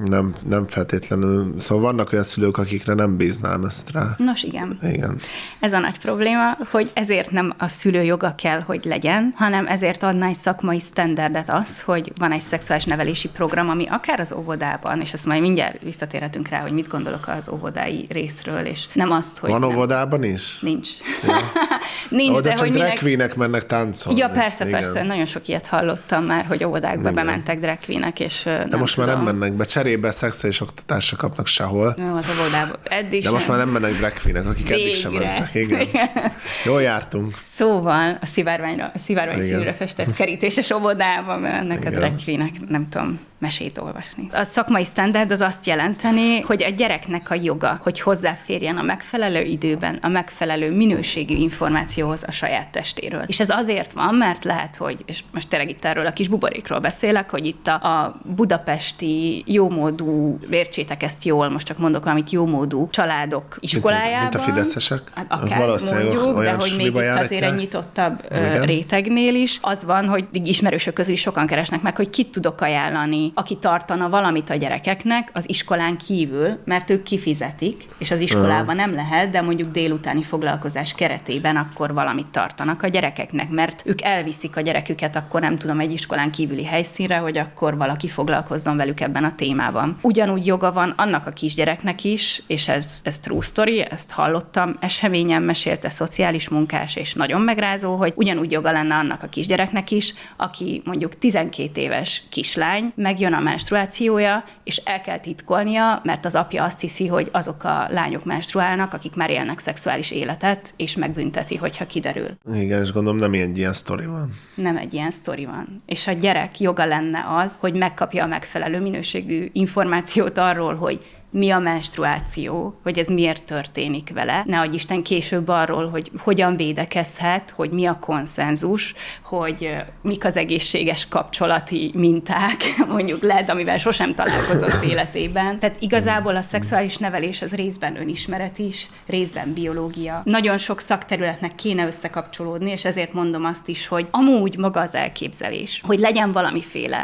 nem feltétlenül, szóval vannak olyan szülők, akikre nem bíznám ezt rá. Nos, igen. Igen. Ez a nagy probléma, hogy ezért nem a szülő joga kell, hogy legyen, hanem ezért adna egy szakmai sztenderdet az, hogy van egy szexuális nevelési program, ami akár az óvodában, és ezt majd mindjárt visszatérhetünk rá, hogy mit gondolok az óvodái részről, és nem azt, hogy... Van óvodában is? Nincs. Ja. Nincs, de csak hogy drag queenek mennek táncolni. Ja, persze, nagyon sok ilyet hallottam már, hogy óvodákba bementek drag queenek, és de most már nem mennek be, cserébe szexuális oktatásra kapnak sehol. No, az óvodában. Eddig de most már nem mennek drag queenek, akik eddig sem mentek. Igen. Jól jártunk. Szóval a szivárvány színűre festett kerítéses óvodában mennek a drag queenek, nem tudom, mesét olvasni. A szakmai standard az azt jelenteni, hogy a gyereknek a joga, hogy hozzáférjen a megfelelő időben, a megfelelő minőségű információhoz a saját testéről. És ez azért van, mert lehet, hogy, és most tényleg itt erről a kis buborékról beszélek, hogy itt a budapesti jómódú, értsétek ezt jól, most csak mondok valamit, jómódú családok iskolájában. Mint a fideszesek? Akár mondjuk, de hogy még itt azért egy nyitottabb rétegnél is. Az van, hogy ismerősök közül is sokan keresnek meg, hogy kit tudok ajánlani, aki tartana valamit a gyerekeknek az iskolán kívül, mert ők kifizetik, és az iskolában nem lehet, de mondjuk délutáni foglalkozás keretében akkor valamit tartanak a gyerekeknek, mert ők elviszik a gyereküket akkor nem tudom egy iskolán kívüli helyszínre, hogy akkor valaki foglalkozzon velük ebben a témában. Ugyanúgy joga van annak a kisgyereknek is, és ez true story, ezt hallottam, eseményen mesélte szociális munkás, és nagyon megrázó, hogy ugyanúgy joga lenne annak a kisgyereknek is, aki mondjuk 12 éves kislány, megjön a menstruációja, és el kell titkolnia, mert az apja azt hiszi, hogy azok a lányok menstruálnak, akik már élnek szexuális életet, és megbünteti, hogyha kiderül. Igen, és gondolom nem egy ilyen sztori van. Nem egy ilyen sztori van. És a gyerek joga lenne az, hogy megkapja a megfelelő minőségű információt arról, hogy mi a menstruáció, hogy ez miért történik vele. Ne adj Isten később arról, hogy hogyan védekezhet, hogy mi a konszenzus, hogy mik az egészséges kapcsolati minták, mondjuk lehet, amivel sosem találkozott életében. Tehát igazából a szexuális nevelés az részben önismeret is, részben biológia. Nagyon sok szakterületnek kéne összekapcsolódni, és ezért mondom azt is, hogy amúgy maga az elképzelés, hogy legyen valamiféle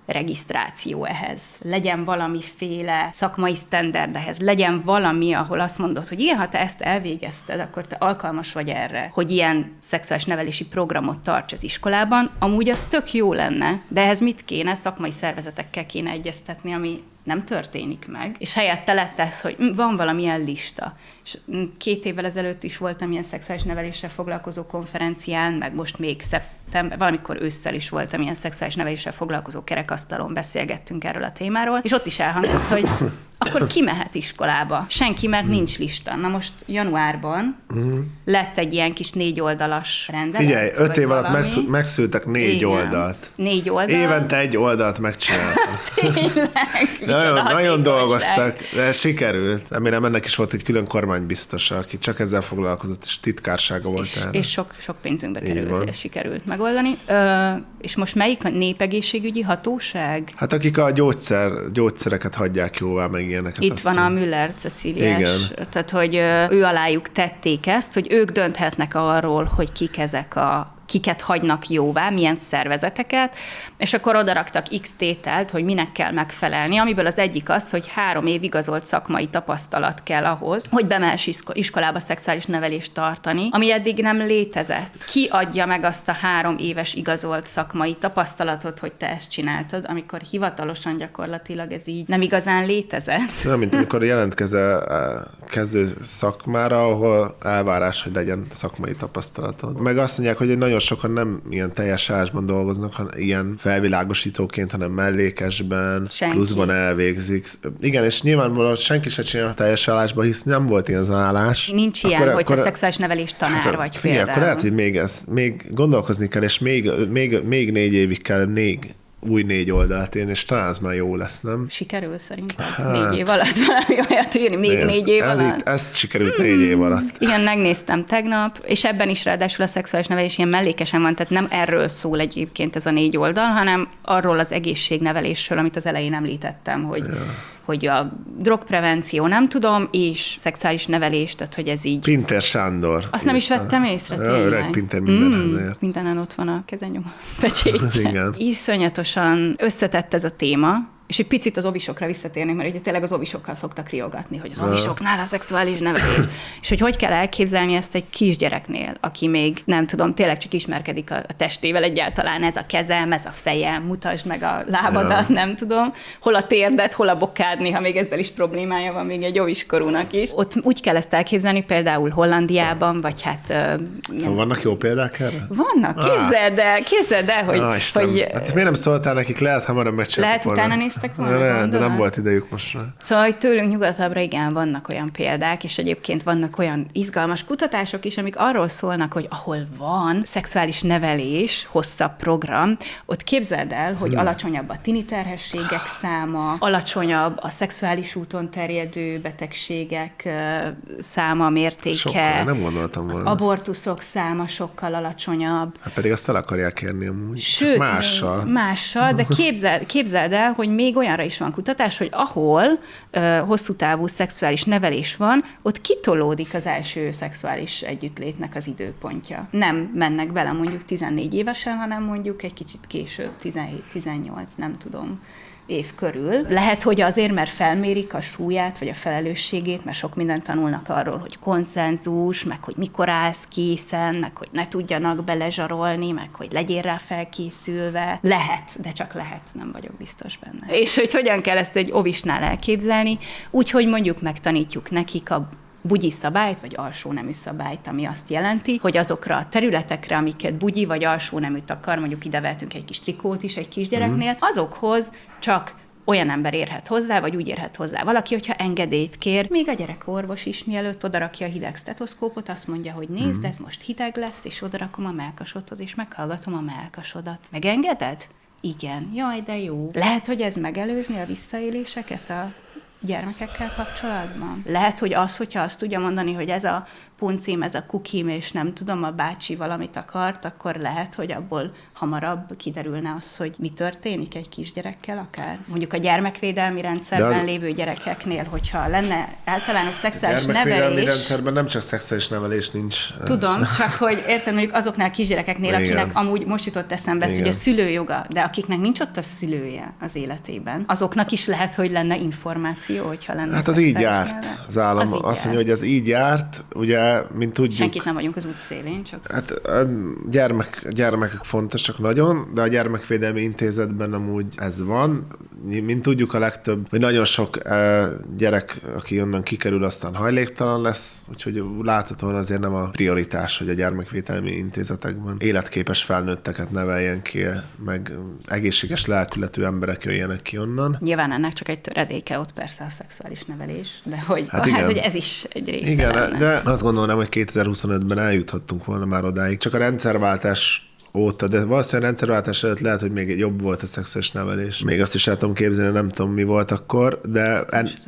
regisztráció ehhez, legyen valamiféle szakmai sztenderd ehhez, legyen valami, ahol azt mondod, hogy igen, ha te ezt elvégezted, akkor te alkalmas vagy erre, hogy ilyen szexuális nevelési programot tarts az iskolában. Amúgy az tök jó lenne, de ehhez mit kéne? Szakmai szervezetekkel kéne egyeztetni, ami nem történik meg, és helyette lett ez, hogy van valamilyen lista. És 2 évvel ezelőtt is voltam ilyen szexuális neveléssel foglalkozó konferencián, meg most még valamikor ősszel is voltam ilyen szexuális neveléssel foglalkozó kerekasztalon, beszélgettünk erről a témáról, és ott is elhangzott, hogy akkor ki mehet iskolába? Senki, mert nincs lista. Na most januárban lett egy ilyen kis 4 oldalas rendelet. Figyelj, 5 év alatt megszültek 4 oldalt. 4 oldalt. Évente 1 oldalt megcsináltak. Tényleg. Nagyon dolgoztak, de sikerült. Remélem ennek is volt egy külön kormánybiztosa, aki csak ezzel foglalkozott, és titkársága volt erre. És sok pénzünkbe került, hogy ezt sikerült megoldani. És most melyik a népegészségügyi hatóság? Hát akik a gyógyszereket hagyják jóvá, meg ilyeneket. Itt van a Müller Cecíliás, tehát hogy ő alájuk tették ezt, hogy ők dönthetnek arról, hogy kiket hagynak jóvá, milyen szervezeteket, és akkor odaraktak X tételt, hogy minek kell megfelelni, amiből az egyik az, hogy 3 év igazolt szakmai tapasztalat kell ahhoz, hogy bemehess iskolába szexuális nevelést tartani, ami eddig nem létezett. Ki adja meg azt a 3 éves igazolt szakmai tapasztalatot, hogy te ezt csináltad, amikor hivatalosan gyakorlatilag ez így nem igazán létezett? Nem, mint amikor jelentkezel kezdő szakmára, ahol elvárás, hogy legyen szakmai tapasztalatod. Meg azt mondják, hogy nagyon sokan nem ilyen teljes állásban dolgoznak, hanem ilyen felvilágosítóként, hanem mellékesben, pluszban elvégzik. Igen, és nyilvánvalóan senki se csinál teljes állásban, hisz nem volt ilyen az állás. Nincs ilyen, akkor, hogy te szexuális nevelés tanár vagy figyelj, például. Akkor lehet, hogy még gondolkozni kell, és még 4 évig kell új 4 oldalt írni, és talán az már jó lesz, nem? Sikerül szerintem 4 év alatt valami olyat írni, még 4 év alatt. Ez sikerült 4 év alatt. Igen, megnéztem tegnap, és ebben is ráadásul a szexuális nevelés ilyen mellékesen van, tehát nem erről szól egyébként ez a 4 oldal, hanem arról az egészségnevelésről, amit az elején említettem, hogy a drogprevenció, nem tudom, és szexuális nevelés, tehát hogy ez így... Pintér Sándor. Azt nem is vettem észre, tényleg. Öreg Pintér mindenhez. Mindenen ott van a kezenyom pecsétje. Iszonyatosan összetett ez a téma, és egy picit az ovisokra visszatérnék, mert ugye tényleg az ovisokkal szoktak riogatni, hogy az ovisoknál a szexuális nevelés. És hogy kell elképzelni ezt egy kisgyereknél, aki még, nem tudom, tényleg csak ismerkedik a testével egyáltalán, ez a kezem, ez a fejem, mutasd meg a lábadat, nem tudom, hol a térdet, hol a bokád, néha még ezzel is problémája van még egy oviskorúnak is. Ott úgy kell ezt elképzelni, például Hollandiában, vagy hát... Szóval vannak jó példák erre? Vannak, képzeld el, hogy... Hát miért nem szóltál nekik, lehet hamarabb megcsinálni. Lehet utána volna, de nem volt idejük most rá. Szóval, hogy tőlünk nyugatabbra igen, vannak olyan példák, és egyébként vannak olyan izgalmas kutatások is, amik arról szólnak, hogy ahol van szexuális nevelés, hosszabb program, ott képzeld el, hogy alacsonyabb a tini terhességek száma, alacsonyabb a szexuális úton terjedő betegségek száma, mértéke. Sokkal, nem gondoltam volna. Az abortuszok száma sokkal alacsonyabb. Hát pedig azt el akarják érni amúgy. Sőt, mással, de képzeld el, hogy még olyanra is van kutatás, hogy ahol hosszú távú szexuális nevelés van, ott kitolódik az első szexuális együttlétnek az időpontja. Nem mennek bele mondjuk 14 évesen, hanem mondjuk egy kicsit később, 17-18, nem tudom, év körül. Lehet, hogy azért, mert felmérik a súlyát, vagy a felelősségét, mert sok mindent tanulnak arról, hogy konszenzus, meg hogy mikor állsz készen, meg hogy ne tudjanak belezsarolni, meg hogy legyél rá felkészülve. Lehet, de csak lehet, nem vagyok biztos benne. És hogy hogyan kell ezt egy ovisnál elképzelni, úgyhogy mondjuk megtanítjuk nekik a bugyi szabályt, vagy alsó nemű szabályt, ami azt jelenti, hogy azokra a területekre, amiket bugyi vagy alsó neműt akar, mondjuk ide vettünk egy kis trikót is egy kisgyereknél, azokhoz csak olyan ember érhet hozzá, vagy úgy érhet hozzá valaki, hogyha engedélyt kér. Még a gyerekorvos is, mielőtt odarakja a hideg stetoszkópot, azt mondja, hogy nézd, ez most hideg lesz, és odarakom a mellkasodhoz, és meghallgatom a mellkasodat. Megengeded? Igen. Jaj, de jó. Lehet, hogy ez megelőzni a visszaéléseket a gyermekekkel kapcsolatban? Lehet, hogy az, hogyha azt tudja mondani, hogy ez a puncim, ez a kukim, és nem tudom, a bácsi valamit akart, akkor lehet, hogy abból hamarabb kiderülne az, hogy mi történik egy kisgyerekkel akár. Mondjuk a gyermekvédelmi rendszerben lévő gyerekeknél, hogyha lenne általános szexuális nevelés... A gyermekvédelmi rendszerben nem csak szexuális nevelés nincs. Tudom, csak hogy értem, mondjuk azoknál a kisgyerekeknél, akinek amúgy most jutott eszembe, hogy a szülőjoga, de akiknek nincs ott a szülője az életében, azoknak is lehet, hogy lenne információ, hogyha lenne. Hát az így járt az állam. Azt mondja, hogy ez így járt, ugye, mint tudjuk. Senkit nem vagyunk az útszélén, csak... Hát a gyermekek fontosak nagyon, de a gyermekvédelmi intézetben amúgy ez van. Mint tudjuk, a legtöbb, vagy nagyon sok gyerek, aki onnan kikerül, aztán hajléktalan lesz, úgyhogy láthatóan azért nem a prioritás, hogy a gyermekvédelmi intézetekben életképes felnőtteket neveljen ki, meg egészséges lelkületű emberek jöjjenek ki onnan. Nyilván ennek csak egy töredéke ott persze a szexuális nevelés, de hogy ez is egy része. Igen, lenne. de azt gondolom, hogy 2025-ben eljuthattunk volna már odáig. Csak a rendszerváltás óta, de valószínűleg rendszerváltás előtt lehet, hogy még jobb volt a szexuális nevelés. Még azt is el tudom képzelni, nem tudom, mi volt akkor, de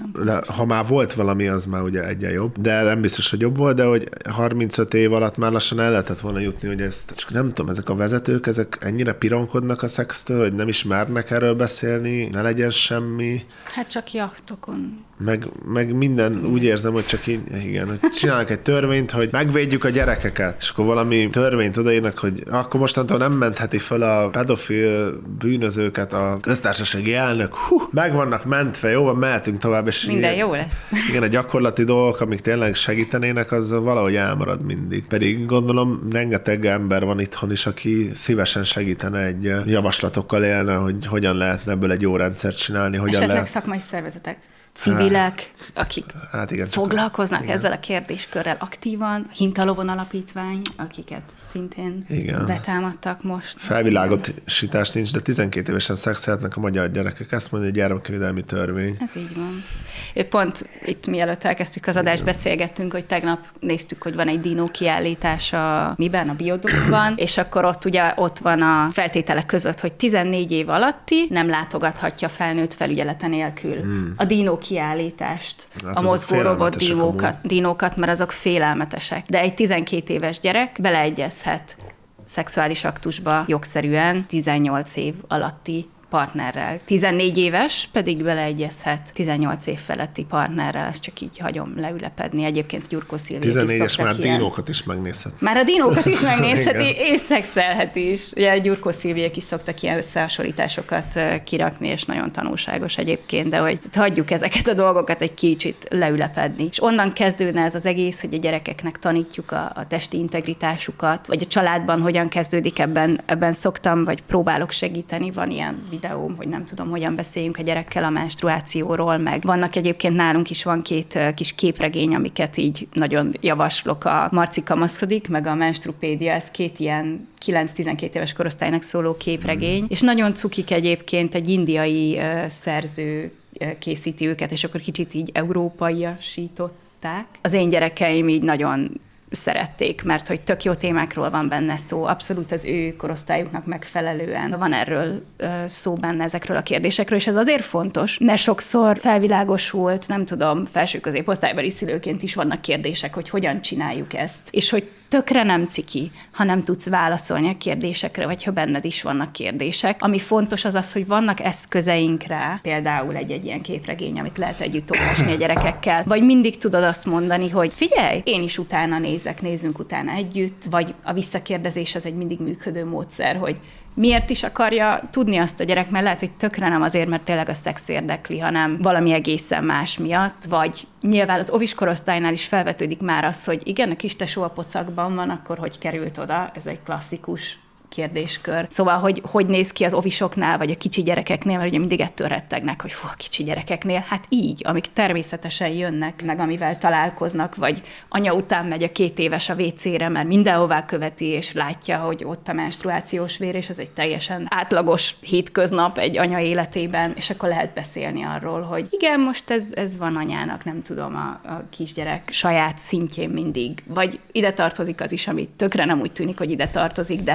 ha már volt valami, az már ugye egyen jobb. De nem biztos, hogy jobb volt, de hogy 35 év alatt már lassan el lehetett volna jutni, hogy ezt, csak nem tudom, ezek a vezetők, ezek ennyire pironkodnak a szextől, hogy nem is mernek erről beszélni, ne legyen semmi. Hát csak jachtokon. Meg minden úgy érzem, hogy csak így, igen, hogy csinálnak egy törvényt, hogy megvédjük a gyerekeket, és akkor valami törvényt odaírnak, hogy akkor mostantól nem mentheti fel a pedofil bűnözőket a köztársasági elnök. Meg vannak mentve, jó, mehetünk tovább. És minden jó lesz. Igen, a gyakorlati dolgok, amik tényleg segítenének, az valahogy elmarad mindig. Pedig gondolom, rengeteg ember van itthon is, aki szívesen segítene egy javaslatokkal élne, hogy hogyan lehetne ebből egy jó rendszert csinálni. Esetleg szakmai szervezetek. Civilek, akik igen, foglalkoznak ezzel a kérdéskörrel aktívan, Hintalovon alapítvány, akiket szintén betámadtak most. Felvilágosítás nincs, de 12 évesen szexelhetnek a magyar gyerekek. Ezt mondja a gyermekvédelmi törvény. Ez így van. Pont itt mielőtt elkezdtük az adást, beszélgettünk, hogy tegnap néztük, hogy van egy dinó kiállítás a Biodóban, és akkor ott van a feltételek között, hogy 14 év alatti nem látogathatja felnőtt felügyelete nélkül a dinó kiállítást, hát a mozgó robot dinókat, mert azok félelmetesek. De egy 12 éves gyerek beleegyezhet szexuális aktusba jogszerűen 18 év alatti partnerrel. 14 éves pedig beleegyezhet 18 év feletti partnerrel, ezt csak így hagyom leülepedni. Egyébként Gyurkó Szilviék 14-es már dinókat is megnézhet. Már a dinókat is megnézheti, és szexelheti is. Ugye Gyurkó Szilviék is szoktak ilyen összehasonlításokat kirakni, és nagyon tanulságos egyébként, de hogy hagyjuk ezeket a dolgokat egy kicsit leülepedni. És onnan kezdődne ez az egész, hogy a gyerekeknek tanítjuk a testi integritásukat, vagy a családban hogyan kezdődik, ebben szoktam, vagy próbálok segíteni, van ilyen videóm, hogy nem tudom, hogyan beszéljünk a gyerekkel a menstruációról, meg vannak egyébként nálunk is van 2 kis képregény, amiket így nagyon javaslok, a Marci kamaszkodik, meg a Menstrupédia, ez 2 ilyen 9-12 éves korosztálynak szóló képregény, és nagyon cukik egyébként, egy indiai szerző készíti őket, és akkor kicsit így európaiasították. Az én gyerekeim így nagyon szerették, mert hogy tök jó témákról van benne szó, abszolút az ő korosztályuknak megfelelően van erről szó benne, ezekről a kérdésekről, és ez azért fontos, mert sokszor felvilágosult, nem tudom, felső középosztálybeli szülőként is vannak kérdések, hogy hogyan csináljuk ezt, és hogy tökre nem ciki, ha nem tudsz válaszolni a kérdésekre, vagy ha benned is vannak kérdések. Ami fontos az az, hogy vannak eszközeink rá, például egy ilyen képregény, amit lehet együtt olvasni a gyerekekkel, vagy mindig tudod azt mondani, hogy figyelj, én is utána nézzünk utána együtt, vagy a visszakérdezés az egy mindig működő módszer, hogy miért is akarja tudni azt a gyerek, mert lehet, hogy tökre nem azért, mert tényleg a szex érdekli, hanem valami egészen más miatt, vagy nyilván az ovis korosztálynál is felvetődik már az, hogy igen, a kis tesó a pocakban van, akkor hogy került oda, ez egy klasszikus kérdéskör. Szóval, hogy néz ki az ovisoknál, vagy a kicsi gyerekeknél, mert ugye mindig ettől rettegnek, hogy a kicsi gyerekeknél, hát így, amik természetesen jönnek, meg amivel találkoznak, vagy anya után megy a 2 éves a WC-re, mert mindenhová követi, és látja, hogy ott a menstruációs vér, és ez egy teljesen átlagos hétköznap egy anya életében, és akkor lehet beszélni arról, hogy igen, most ez van anyának, nem tudom, a kisgyerek saját szintjén mindig, vagy ide tartozik az is, ami tökre nem úgy tűnik, hogy ide tartozik, de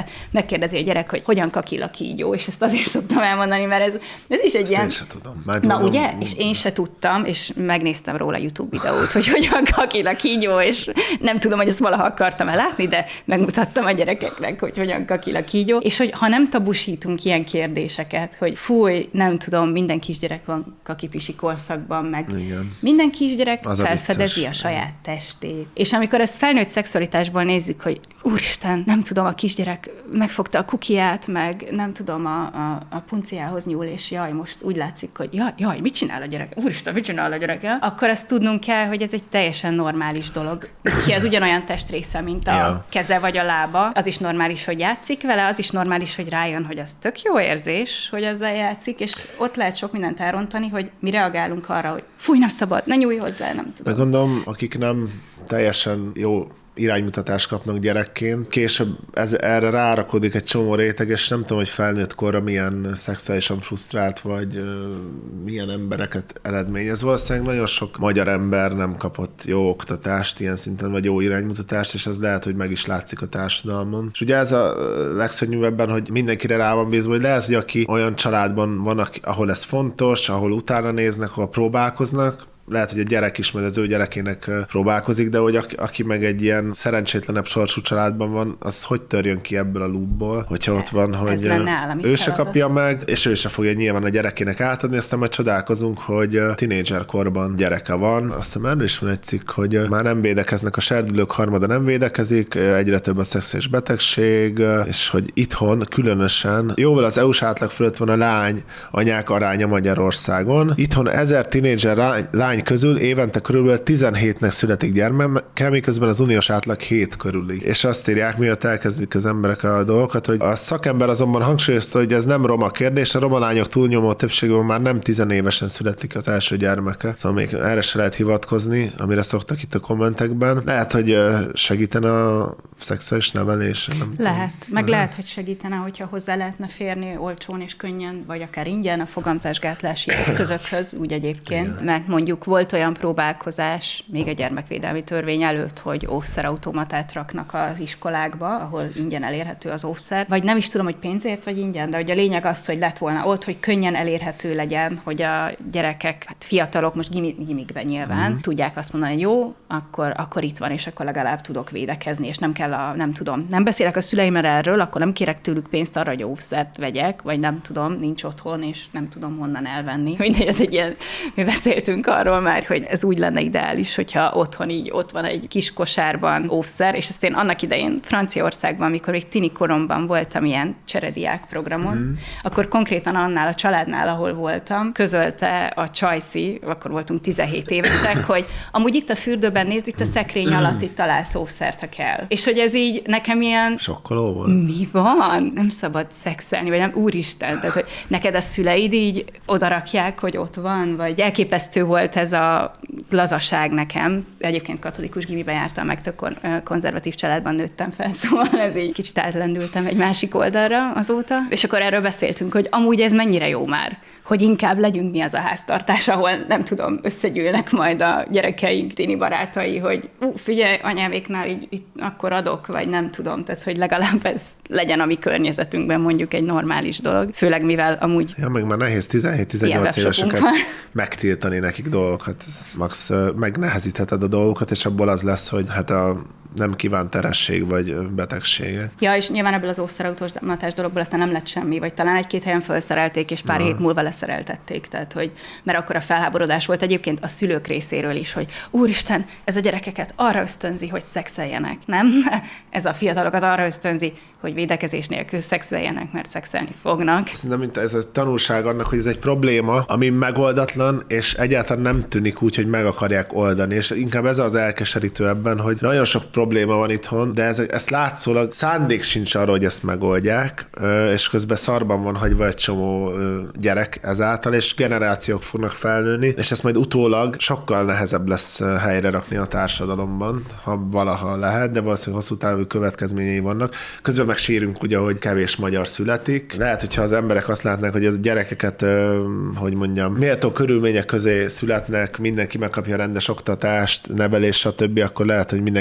megkérdezi a gyerek, hogy hogyan kakil a kígyó, és ezt azért szoktam elmondani, mert ez is egy ezt ilyen... Én sem tudom. Na ugye? És én se tudtam, és megnéztem róla YouTube videót, hogy hogyan kakil a kígyó, és nem tudom, hogy ezt valaha akartam látni, de megmutattam a gyerekeknek, hogy hogyan kakil a kígyó, és hogy ha nem tabusítunk ilyen kérdéseket, hogy fúj, nem tudom, minden kisgyerek van kakipisi korszakban, meg igen. minden kisgyerek az felfedezi a saját testét. És amikor ezt felnőtt szexualitásból nézzük, hogy úristen, nem tudom, a kisgyerek megfogta a kukiát, meg nem tudom, a punciához nyúl, és jaj, most úgy látszik, hogy jaj, mit csinál a gyerek? Úristen, mit csinál a gyerek? Akkor azt tudnunk kell, hogy ez egy teljesen normális dolog. Ki az ugyanolyan testrésze, mint a keze vagy a lába. Az is normális, hogy játszik vele, az is normális, hogy rájön, hogy az tök jó érzés, hogy ezzel játszik, és ott lehet sok mindent elrontani, hogy mi reagálunk arra, hogy fúj, nem szabad, ne nyúlj hozzá, nem tudom. Meg gondolom, akik nem teljesen jó iránymutatást kapnak gyerekként, később erre rárakodik egy csomó réteg, és nem tudom, hogy felnőtt korra milyen szexuálisan frusztrált, vagy milyen embereket eredményez. Valószínűleg nagyon sok magyar ember nem kapott jó oktatást ilyen szinten, vagy jó iránymutatást, és ez lehet, hogy meg is látszik a társadalmon. És ugye ez a legszörnyűbb ebben, hogy mindenkire rá van bízva, hogy lehet, hogy aki olyan családban van, ahol ez fontos, ahol utána néznek, ahol próbálkoznak, lehet, hogy a gyerek is, meg az ő gyerekének próbálkozik, de hogy aki meg egy ilyen szerencsétlenebb sorsú családban van, az hogy törjön ki ebből a loopból, hogyha ott van, hogy ő se kapja meg, és ő se fogja nyilván a gyerekének átadni, aztán majd csodálkozunk, hogy tínédzser korban gyereke van. Azt hiszem, erről is van egy cikk, hogy már nem védekeznek, a serdülők harmada nem védekezik, egyre több a szexuális betegség, és hogy itthon különösen jóval az EU-s átlag fölött van a lány anyák aránya Magyarországon. Itthon 1000 tínédzser lány közül évente körülbelül 17-nek születik gyermeke, miközben az uniós átlag 7 körüli. És azt írják, miatt elkezdik az emberek a dolgokat, hogy a szakember azonban hangsúlyozta, hogy ez nem roma kérdés, a roma lányok túlnyomó többségében már nem 10 évesen születik az első gyermeke. Szóval még erre se lehet hivatkozni, amire szoktak itt a kommentekben. Lehet, hogy segítene a szexuális nevelés. Lehet, hogy segítene, hogyha hozzá lehetne férni olcsón és könnyen, vagy akár ingyen a fogamzásgátlási eszközökhöz, úgy egyébként, mert mondjuk volt olyan próbálkozás, még a gyermekvédelmi törvény előtt, hogy óvszerautomatát raknak az iskolákba, ahol ingyen elérhető az óvszer, vagy nem is tudom, hogy pénzért vagy ingyen, de hogy a lényeg az, hogy lett volna ott, hogy könnyen elérhető legyen, hogy a gyerekek, hát fiatalok, most gimikben nyilván, tudják azt mondani, hogy jó, akkor itt van, és akkor legalább tudok védekezni, és nem kell nem beszélek a szüleimmel erről, akkor nem kérek tőlük pénzt arra, hogy óvszert vegyek, vagy nem tudom, nincs otthon, és nem tudom honnan elvenni. Mindegy, ez egy ilyen, mi beszéltünk arról már, hogy ez úgy lenne ideális, hogyha otthon így ott van egy kis kosárban óvszer, és ezt én annak idején Franciaországban, amikor még tini koromban voltam ilyen cserediák programon, akkor konkrétan annál a családnál, ahol voltam, közölte a csajszi, akkor voltunk 17 évesek, hogy amúgy itt a fürdőben nézd, itt a szekrény alatt itt találsz óvszert, ha kell. És hogy ez így nekem ilyen... Sokkoló volt. Mi van? Nem szabad szexelni, vagy nem? Úristen, tehát hogy neked a szüleid így odarakják, hogy ott van, vagy elképesztő volt ez a lazaság nekem. Egyébként katolikus gimiben jártam, meg tök konzervatív családban nőttem fel, szóval ez így kicsit átlendültem egy másik oldalra azóta. És akkor erről beszéltünk, hogy amúgy ez mennyire jó már, hogy inkább legyünk mi az a háztartás, ahol nem tudom, összegyűlnek majd a gyerekeink, tini barátai, hogy figyelj, anyáméknál itt akkor adok, vagy nem tudom, tehát hogy legalább ez legyen a mi környezetünkben mondjuk egy normális dolog, főleg mivel amúgy... Ja, meg már nehéz 17-18 éveseket megtiltani nekik dolgokat, max megnehezítheted a dolgokat, és abból az lesz, hogy hát a nem kívánt terhesség vagy betegsége. Ja, és nyilván ebből az óvszerautomatás dologból aztán nem lett semmi, vagy talán egy-két helyen felszerelték, és pár hét múlva leszereltették, tehát hogy, mert akkor a felháborodás volt egyébként a szülők részéről is, hogy úristen, ez a gyerekeket arra ösztönzi, hogy szexeljenek, nem? Ez a fiatalokat arra ösztönzi, hogy védekezés nélkül szexeljenek, mert szexelni fognak. Szerintem mint ez a tanulság annak, hogy ez egy probléma, ami megoldatlan, és egyáltalán nem tűnik úgy, hogy meg akarják oldani, és inkább ez az elkeserítő ebben, hogy nagyon sok probléma van itthon, de ezt látszólag szándék sincs arra, hogy ezt megoldják, és közben szarban van hagyva egy csomó gyerek ezáltal, és generációk fognak felnőni, és ezt majd utólag sokkal nehezebb lesz helyre rakni a társadalomban, ha valaha lehet, de valószínűleg hosszú távú következményei vannak. Közben meg sírünk ugye, hogy kevés magyar születik. Lehet, hogyha az emberek azt látnák, hogy a gyerekeket, hogy mondjam, méltó körülmények közé születnek, mindenki megkapja rendes oktatást, nevelést, stb., akkor lehet, hogy mindenkinek több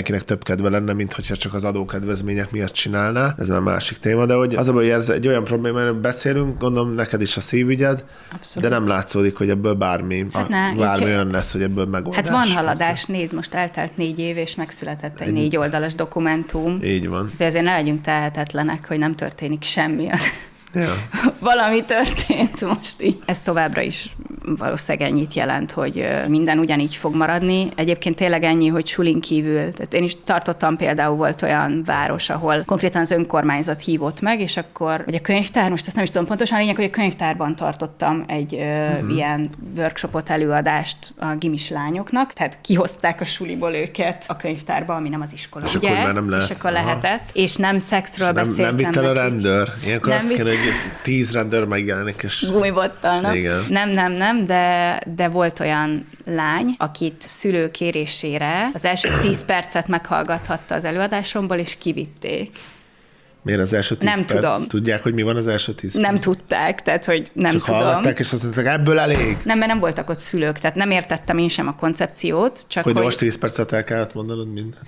kedve lenne, mint hogyha csak az adókedvezmények miatt csinálná. Ez már másik téma, de hogy az a baj, hogy ez egy olyan probléma, amiről beszélünk, gondolom neked is a szívügyed, abszolút. De nem látszódik, hogy ebből bármi olyan lesz, hogy ebből megoldás. Hát van haladás, nézd, most eltelt 4 év, és megszületett egy 4 oldalas dokumentum. Így van. Ezért ne legyünk tehetetlenek, hogy nem történik semmi. Ja. Valami történt most így. Ez továbbra is valószínűleg ennyit jelent, hogy minden ugyanígy fog maradni. Egyébként tényleg ennyi, hogy sulin kívül. Tehát én is tartottam, például volt olyan város, ahol konkrétan az önkormányzat hívott meg, és akkor, vagy a könyvtár, most ezt nem is tudom pontosan, a lényeg, hogy a könyvtárban tartottam egy ilyen workshopot, előadást a gimis lányoknak, tehát kihozták a suliból őket a könyvtárba, ami nem az iskola, és ugye? Akkor már nem lehet. És akkor lehetett. És nem szexről beszéltem. Nem vitt el a rendőr. Ilyenkor azt kéne, hogy 10 rendőr megjelenik, és... Gumibottalnak. Igen. Nem, de volt olyan lány, akit szülő kérésére az első 10 percet meghallgathatta az előadásomból, és kivitték. Miért az első 10 nem perc? Tudom. Tudják, hogy mi van az első 10 perc? Nem tudták, tehát hogy nem csak tudom. hallgatták, és azt mondták, ebből elég. Nem, mert nem voltak ott szülők, tehát nem értettem én sem a koncepciót. Csak hogy most 10 percet el kellett mondanod mindent.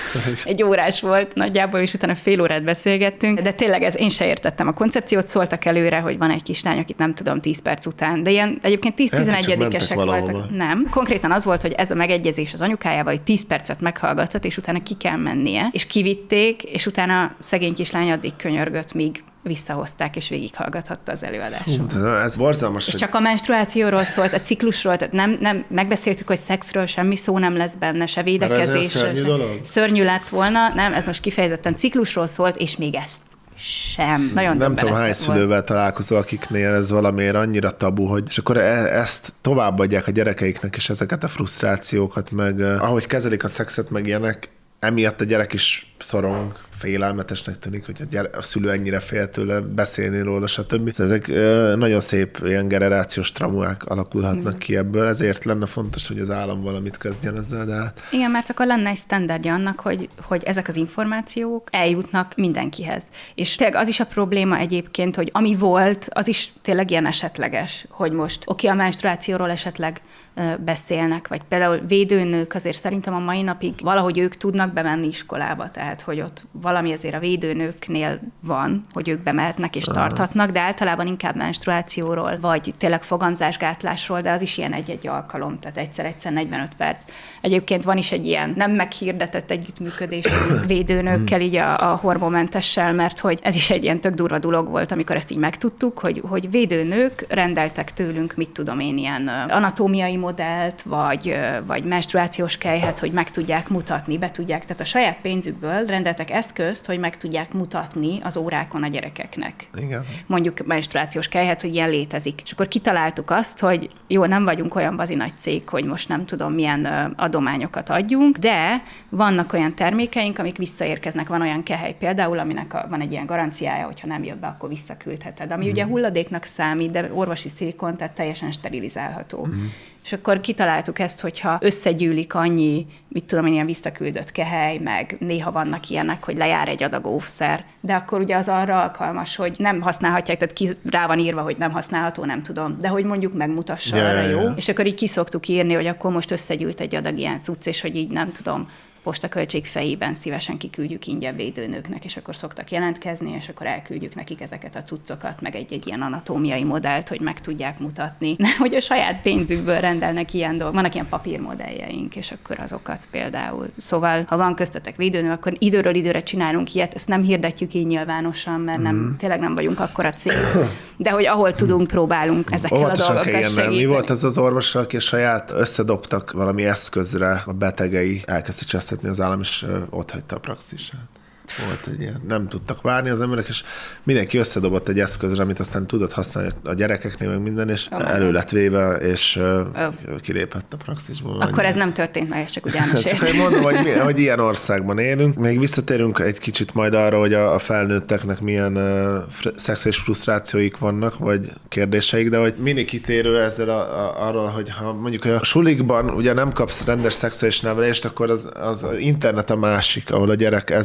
Egy órás volt nagyjából, és utána fél órát beszélgettünk, de tényleg én se értettem a koncepciót, szóltak előre, hogy van egy kislány, akit nem tudom 10 perc után, de ilyen egyébként 10-11-esek voltak. Nem. Konkrétan az volt, hogy ez a megegyezés az anyukájával, hogy 10 percet meghallgathat, és utána ki kell mennie, és kivitték, és utána szegény kislány addig könyörgött, míg visszahozták, és végighallgathatta az előadásomat. Ez borzalmas. És csak a menstruációról szólt, a ciklusról, tehát nem megbeszéltük, hogy szexről semmi szó nem lesz benne, se védekezés. Szörnyű lett volna, nem, ez most kifejezetten ciklusról szólt, és még ezt sem. Nagyon nem tudom, hány szülővel találkozol, akiknél ez valamiért annyira tabu, hogy és akkor ezt továbbadják a gyerekeiknek, és ezeket a frusztrációkat, meg ahogy kezelik a szexet, meg ilyenek, emiatt a gyerek is szorong, félelmetesnek tűnik, hogy a szülő ennyire fél tőle beszélni róla, stb. Ezek nagyon szép ilyen generációs traumák alakulhatnak ki ebből, ezért lenne fontos, hogy az állam valamit kezdjen ezzel, de hát... Igen, mert akkor lenne egy sztenderdje annak, hogy ezek az információk eljutnak mindenkihez. És tényleg az is a probléma egyébként, hogy ami volt, az is tényleg ilyen esetleges, hogy most a menstruációról esetleg beszélnek, vagy például védőnők, azért szerintem a mai napig valahogy ők tudnak bemenni iskolába, tehát hogy ott valami azért a védőnőknél van, hogy ők bemehetnek és tarthatnak, de általában inkább menstruációról, vagy tényleg fogamzásgátlásról, de az is ilyen egy-egy alkalom, tehát egyszer 45 perc. Egyébként van is egy ilyen nem meghirdetett együttműködés védőnőkkel, így a hormonmentessel, mert hogy ez is egy ilyen tök durva dolog volt, amikor ezt így megtudtuk, hogy védőnők rendeltek tőlünk, mit tudom én, ilyen anatómiai modellt, vagy menstruációs kelyhet, hogy meg tudják mutatni, be tudják, tehát a saját pénzükből rendeltek eszközt, hogy meg tudják mutatni az órákon a gyerekeknek. Igen. Mondjuk menstruációs kelyhet, hogy ilyen létezik. És akkor kitaláltuk azt, hogy jó, nem vagyunk olyan bazi nagy cég, hogy most nem tudom milyen adományokat adjunk, de vannak olyan termékeink, amik visszaérkeznek. Van olyan kehely például, aminek van egy ilyen garanciája, hogyha nem jön be, akkor visszaküldheted. Ami ugye hulladéknak számít, de orvosi szilikon, tehát teljesen sterilizálható. És akkor kitaláltuk ezt, hogyha összegyűlik annyi, mit tudom én, ilyen visszaküldött kehely, meg néha vannak ilyenek, hogy lejár egy adag óvszer, de akkor ugye az arra alkalmas, hogy nem használhatják, tehát rá van írva, hogy nem használható, nem tudom, de hogy mondjuk megmutassa arra jó. És akkor így ki szoktuk írni, hogy akkor most összegyűlt egy adag ilyen cucc, és hogy így nem tudom, postaköltség fejében szívesen kiküldjük ingyen védőnőknek, és akkor szoktak jelentkezni, és akkor elküldjük nekik ezeket a cuccokat, meg egy ilyen anatómiai modellt, hogy meg tudják mutatni, hogy a saját pénzükből rendelnek ilyen dolgok. Vannak ilyen papírmodelljeink, és akkor azokat például. Szóval, ha van köztetek védőnő, akkor időről időre csinálunk ilyet, ezt nem hirdetjük így nyilvánosan, mert tényleg nem vagyunk akkora cég. De hogy ahol tudunk, próbálunk ezekkel a dolgokat segíteni. Mi volt ez az orvos, aki saját összedobtak valami eszközre a betegei, elkezdte csesztetni az állam, és ott hagyta a praxisát. Volt egy ilyen. Nem tudtak várni az emberek, és mindenki összedobott egy eszközre, amit aztán tudott használni a gyerekeknél, meg minden, és elő lett véve, és kilépett a praxisból. Akkor ez nem történt meg, ez csak úgy elmeséltem. Csak mondom, hogy ilyen országban élünk. Még visszatérünk egy kicsit majd arra, hogy a felnőtteknek milyen szexuális frusztrációik vannak, vagy kérdéseik, de hogy mindig kitérő ezzel arról, hogy ha mondjuk a sulikban ugye nem kapsz rendes szexuális nevelést, akkor az internet a másik, ahol a gyerek ezzel szemben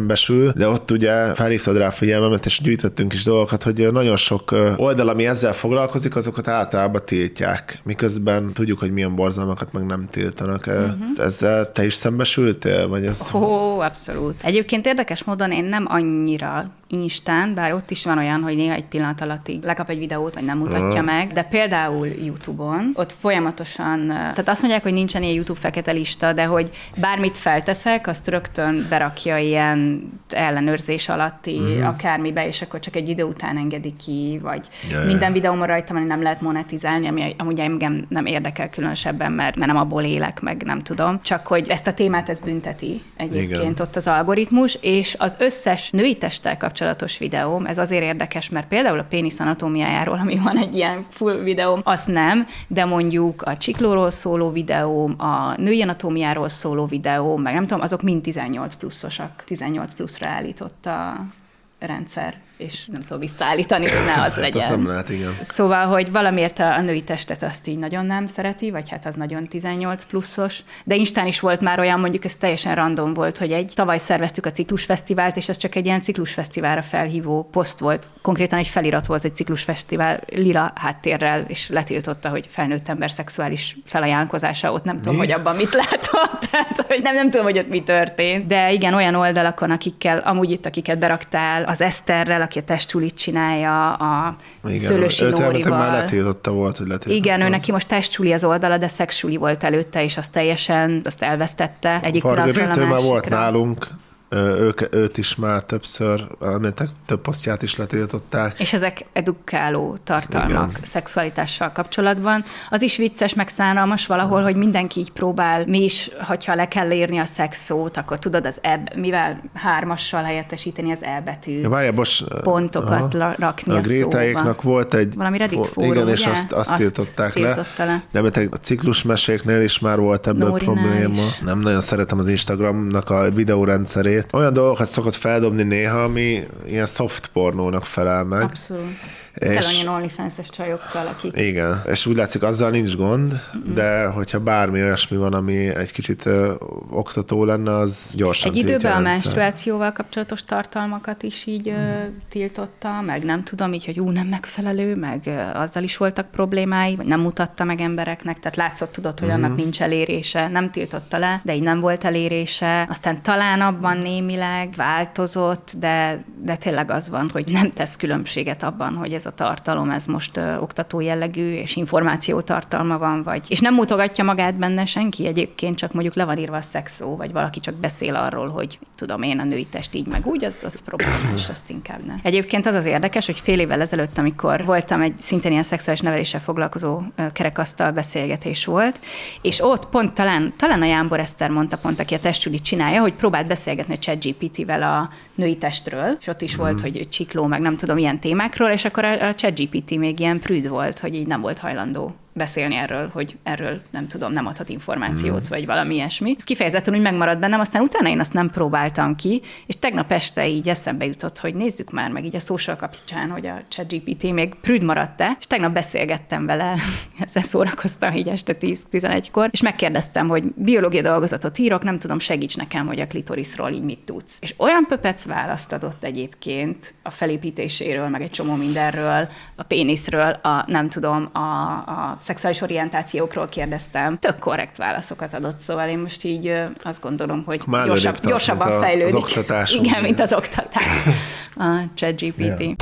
szembesül, de ott ugye felhívtad rá a figyelmemet, és gyűjtöttünk is dolgokat, hogy nagyon sok oldal, ami ezzel foglalkozik, azokat általában tiltják, miközben tudjuk, hogy milyen borzalmakat meg nem tiltanak. Ezzel te is szembesültél? Vagy ez... Abszolút. Egyébként érdekes módon én nem annyira Instán, bár ott is van olyan, hogy néha egy pillanat alatt így lekap egy videót, vagy nem mutatja meg, de például YouTube-on, ott folyamatosan, tehát azt mondják, hogy nincsen ilyen YouTube fekete lista, de hogy bármit felteszek, azt rögtön berakja ilyen ellenőrzés alatti akármibe, és akkor csak egy idő után engedi ki, vagy minden videómon rajta van, nem lehet monetizálni, ami amúgy engem nem érdekel különösebben, mert nem abból élek, meg nem tudom. Csak hogy ezt a témát ez bünteti egyébként ott az algoritmus, és az összes női testtel kapcsolatos videóm, ez azért érdekes, mert például a pénisz anatómiájáról, ami van egy ilyen full videóm, azt nem, de mondjuk a csiklóról szóló videóm, a női anatómiáról szóló videóm, meg nem tudom, azok mind 18 pluszosak. 18 pluszra állított a rendszer, és nem tudom visszaállítani, hogy ne az legyen. Azt nem lehet, igen. Szóval, hogy valamiért a női testet azt így nagyon nem szereti, vagy hát az nagyon 18 pluszos, de Instán is volt már olyan, mondjuk ez teljesen random volt, hogy tavaly szerveztük a Ciklusfesztivált, és ez csak egy ilyen Ciklusfesztiválra felhívó poszt volt. Konkrétan egy felirat volt, hogy Ciklusfesztivál lila háttérrel, és letiltotta, hogy felnőtt ember szexuális felajánlkozása, ott nem tudom, hogy abban mit látott, tehát, hogy nem tudom, hogy ott mi történt. De igen, olyan oldalakon, akiket beraktál, az Eszterrel, aki a testsulit csinálja, a Szőlősi Nórival. Már letiltotta volt, hogy letiltotta. Igen, ő neki most testsuli az oldala, de szexsuli volt előtte, és azt elvesztette egyik pillanatról a másikra. Már volt nálunk, őt is már többször, több posztját is letiltották. És ezek edukáló tartalmak szexualitással kapcsolatban. Az is vicces, meg szánalmas valahol, hogy mindenki így próbál, mi is, hogyha le kell írni a szex szót, akkor tudod az mivel 3-assal helyettesíteni az E betű. Pontokat rakni a Grétáéknak volt egy... Valami Reddit fórum, igen, ugye? és azt tiltották le. De mert a ciklusmeséknél is már volt ebből probléma. Nem nagyon szeretem az Instagramnak a videórendszerét. Olyan dolgokat szokott feldobni néha, ami ilyen soft pornónak felel meg. Abszolút. Kell olyan OnlyFans-es csajokkal, akik... Igen, és úgy látszik, azzal nincs gond, de hogyha bármi olyasmi van, ami egy kicsit oktató lenne, az gyorsan egy időben a menstruációval kapcsolatos tartalmakat is így tiltotta, meg nem tudom, így, hogy nem megfelelő, meg azzal is voltak problémái, vagy nem mutatta meg embereknek, tehát látszott, tudod, hogy annak nincs elérése, nem tiltotta le, de így nem volt elérése, aztán talán abban némileg változott, de tényleg az van, hogy nem tesz különbséget abban, hogy ez a tartalom, ez most oktató jellegű, és információ tartalma van, és nem mutogatja magát benne senki egyébként, csak mondjuk le van írva a szexszó, vagy valaki csak beszél arról, hogy tudom én, a női test így meg úgy, az problémás, azt inkább nem. Egyébként az érdekes, hogy fél évvel ezelőtt, amikor voltam egy szintén ilyen szexuális neveléssel foglalkozó kerekasztal beszélgetés volt, és ott pont talán a Jámbor Eszter mondta pont, aki a testsulit csinálja, hogy próbált beszélgetni a ChatGPT-vel a női testről, és ott is volt, hogy csikló, meg nem tudom, ilyen témákról, és akkor a ChatGPT még ilyen prűd volt, hogy így nem volt hajlandó beszélni erről, hogy erről nem tudom, nem adhat információt, vagy valami ilyesmi. Ez kifejezetten úgy megmaradt bennem, aztán utána én azt nem próbáltam ki, és tegnap este így eszembe jutott, hogy nézzük már meg így a social kapcsán, hogy a ChatGPT még prűd maradt-e, és tegnap beszélgettem vele, ezzel szórakoztam így este 10-11-kor, és megkérdeztem, hogy biológiai dolgozatot írok, nem tudom, segíts nekem, hogy a klitoriszról így mit tudsz. És olyan pöpec választ adott egyébként a felépítéséről, meg egy csomó mindenről, a péniszről, nem tudom, a szexuális orientációkról kérdeztem. Tök korrekt válaszokat adott, szóval én most így azt gondolom, hogy gyorsabban fejlődik. Az oktatás. Igen, mint az oktatás. A ChatGPT. Yeah.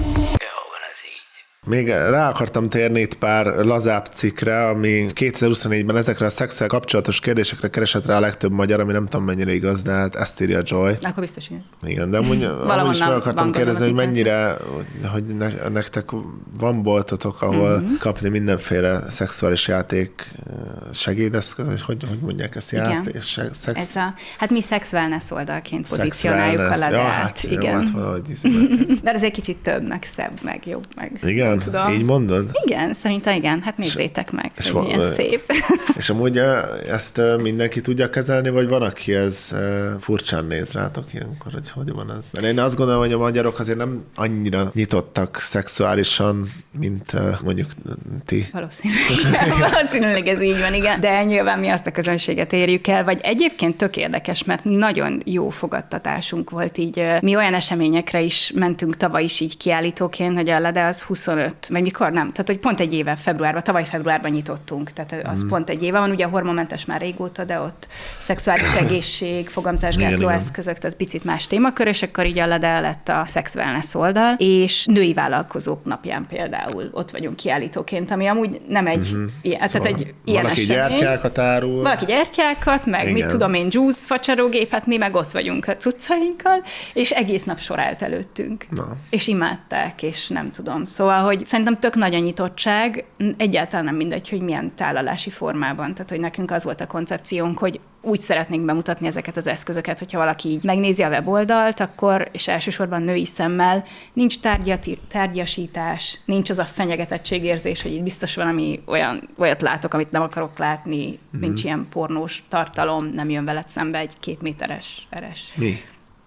Még rá akartam térni itt pár lazább cikkre, ami 2024-ben ezekre a szexszel kapcsolatos kérdésekre keresett rá a legtöbb magyar, ami nem tudom mennyire igaz, de hát ezt írja Joy. Akkor biztos, igen. Igen, de amúgy is meg akartam kérdezni, hogy mennyire, hogy nektek van boltotok, ahol kapni mindenféle szexuális játék segédeszköz, hogy mondják ezt, játék, szex? Hát mi sex wellness oldalként pozícionáljuk a ledát. Ja, hát, igen. Jó, hát valahogy de ez egy kicsit több, meg szebb, meg jobb, meg... Igen? Komolyan? tudom. Így mondod? Igen, szerintem igen. Hát nézzétek meg, és hogy milyen szép. És amúgy ezt mindenki tudja kezelni, vagy van, aki ez furcsán néz rátok ilyenkor, hogy van ez? Mert én azt gondolom, hogy a magyarok azért nem annyira nyitottak szexuálisan, mint mondjuk ti. Valószínűleg ez így van, igen. De nyilván mi azt a közönséget érjük el, vagy egyébként tök érdekes, mert nagyon jó fogadtatásunk volt így. Mi olyan eseményekre is mentünk tavaly is így kiállítóként, hogy a Lede az 25, vagy mikor nem? Tehát, hogy pont egy éve tavaly februárban nyitottunk. Tehát az pont egy éve van, ugye a hormonmentes már régóta, de ott szexuális egészség, fogamzásgátló eszközök, tehát picit más témakör, és akkor így a Lede lett a Sex Wellness oldal, és női vállalkozók napján például ott vagyunk kiállítóként, ami amúgy nem egy ilyen, szóval tehát egy ilyen valaki esemény. gyertyákat árul. Valaki gyertyákat, meg mit tudom én, juice facsarógépet, mi meg ott vagyunk a cuccainkkal, és egész nap sor állt előttünk. És imádták, és nem tudom. Szóval, hogy szerintem tök nagy a nyitottság, egyáltalán nem mindegy, hogy milyen tálalási formában. Tehát, hogy nekünk az volt a koncepciónk, hogy úgy szeretnénk bemutatni ezeket az eszközöket, hogyha valaki így megnézi a weboldalt, akkor, és elsősorban női szemmel, nincs tárgyasítás, nincs az a fenyegetettségérzés, hogy itt biztos valami olyat látok, amit nem akarok látni, nincs ilyen pornós tartalom, nem jön veled szembe egy 2 méteres eres. Mi?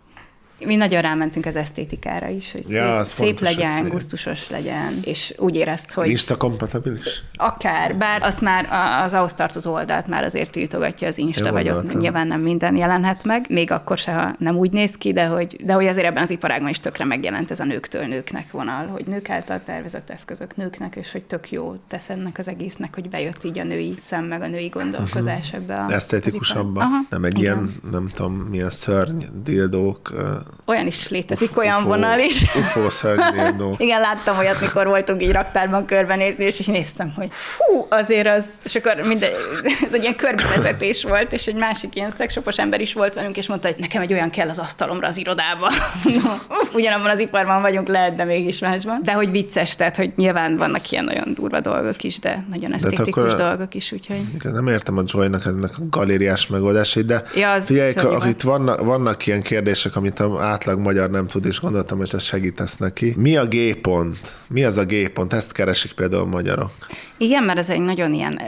Mi nagyon rámentünk az esztétikára is, hogy szép legyen, gusztusos legyen, és úgy érezt, hogy... Insta-kompatibilis? Akár, bár azt már az ahhoz tartozó oldalt már azért tiltogatja az Insta, vagy ott nyilván nem minden jelenhet meg, még akkor se, ha nem úgy néz ki, de hogy azért ebben az iparágban is tökre megjelent ez a nőktől nőknek vonal, hogy nők által tervezett eszközök nőknek, és hogy tök jó tesz ennek az egésznek, hogy bejött így a női szem, meg a női gondolkozás ebbe a... Esztétikusabban? Nem egy ilyen, nem tudom, milyen szörny, dildók... Olyan is létezik, olyan vonal is. UFO szörnyérdó. Igen, láttam olyat, mikor voltunk így raktárban körbenézni, és így néztem, hogy azért az, és akkor ez egy ilyen körbevezetés volt, és egy másik ilyen szexshopos ember is volt velünk, és mondta, hogy nekem egy olyan kell az asztalomra az irodában. Ugyanabban az iparban vagyunk, lehet, de mégis másban. De hogy vicces, tehát, hogy nyilván vannak ilyen nagyon durva dolgok is, de nagyon esztétikus dolgok is, úgyhogy... Nem értem a Joy-nak ennek a galériás megoldásait, de figyelj, itt vannak ilyen kérdések, amit átlag magyar nem tud, és gondoltam, hogy ezt segítesz neki. Mi a G-pont? Mi az a G-pont? Ezt keresik például a magyarok. Igen, mert ez egy nagyon ilyen,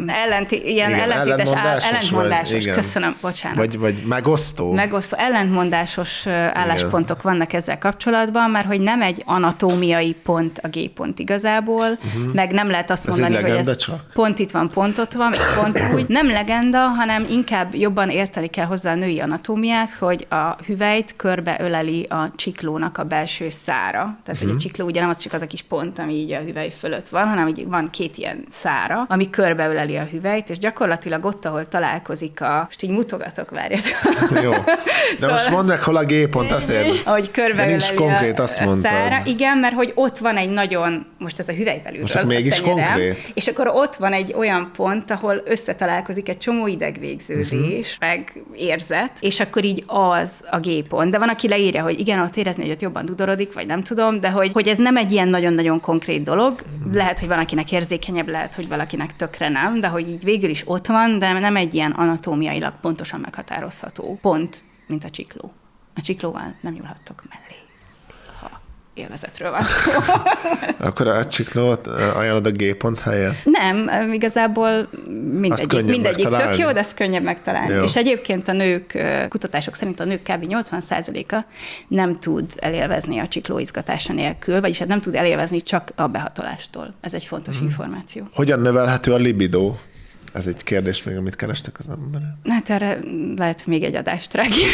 ellentmondásos. Igen. Köszönöm, bocsánat. Vagy megosztó. Ellentmondásos álláspontok vannak ezzel kapcsolatban, mert hogy nem egy anatómiai pont a G-pont igazából, meg nem lehet azt mondani, hogy ez pont itt van, pont ott van, pont úgy. Nem legenda, hanem inkább jobban érteni kell hozzá a női anatómiát, hogy a hüvelyt körbeöleli a csiklónak a belső szára. Tehát, hogy a csikló ugye nem az csak az a kis pont, ami így a hüvely fölött van, hanem így van 2 ilyen szára, ami körbeöleli a hüvelyt, és gyakorlatilag ott, ahol találkozik most így mutogatok, várjatok. Jó. De szóval, most mondd meg, hol a G-pont, azért. Ahogy körbeöleli nincs konkrét, azt mondtam. Szára. Igen, mert hogy ott van egy nagyon, most ez a hüvely belülről. Most mégis konkrét. És akkor ott van egy olyan pont, ahol összetalálkozik egy csomó idegvégződés, meg érzet, és akkor így az a G-pont. De van, aki leírja, hogy igen, ott érezni, hogy ott jobban dudorodik, vagy nem tudom, de hogy ez nem egy ilyen nagyon-nagyon konkrét dolog. Lehet, hogy van, akinek érzékenyebb, lehet, hogy valakinek tökre nem, de hogy így végül is ott van, de nem egy ilyen anatómiailag pontosan meghatározható pont, mint a csikló. A csiklóval nem nyúlhattok mellé, ha élvezetről van szó. Akkor a csiklót ajánlod a G-pont helyett? Nem, igazából mindegyik tök jó, de ezt könnyebb megtalálni. Jó. És egyébként a nők, kutatások szerint a nők kb. 80%-a nem tud elélvezni a csiklóizgatása nélkül, vagyis nem tud elélvezni csak a behatolástól. Ez egy fontos információ. Hogyan növelhető a libido? Ez egy kérdés még, amit kerestek az emberek. Hát erre lehet, hogy még egy adást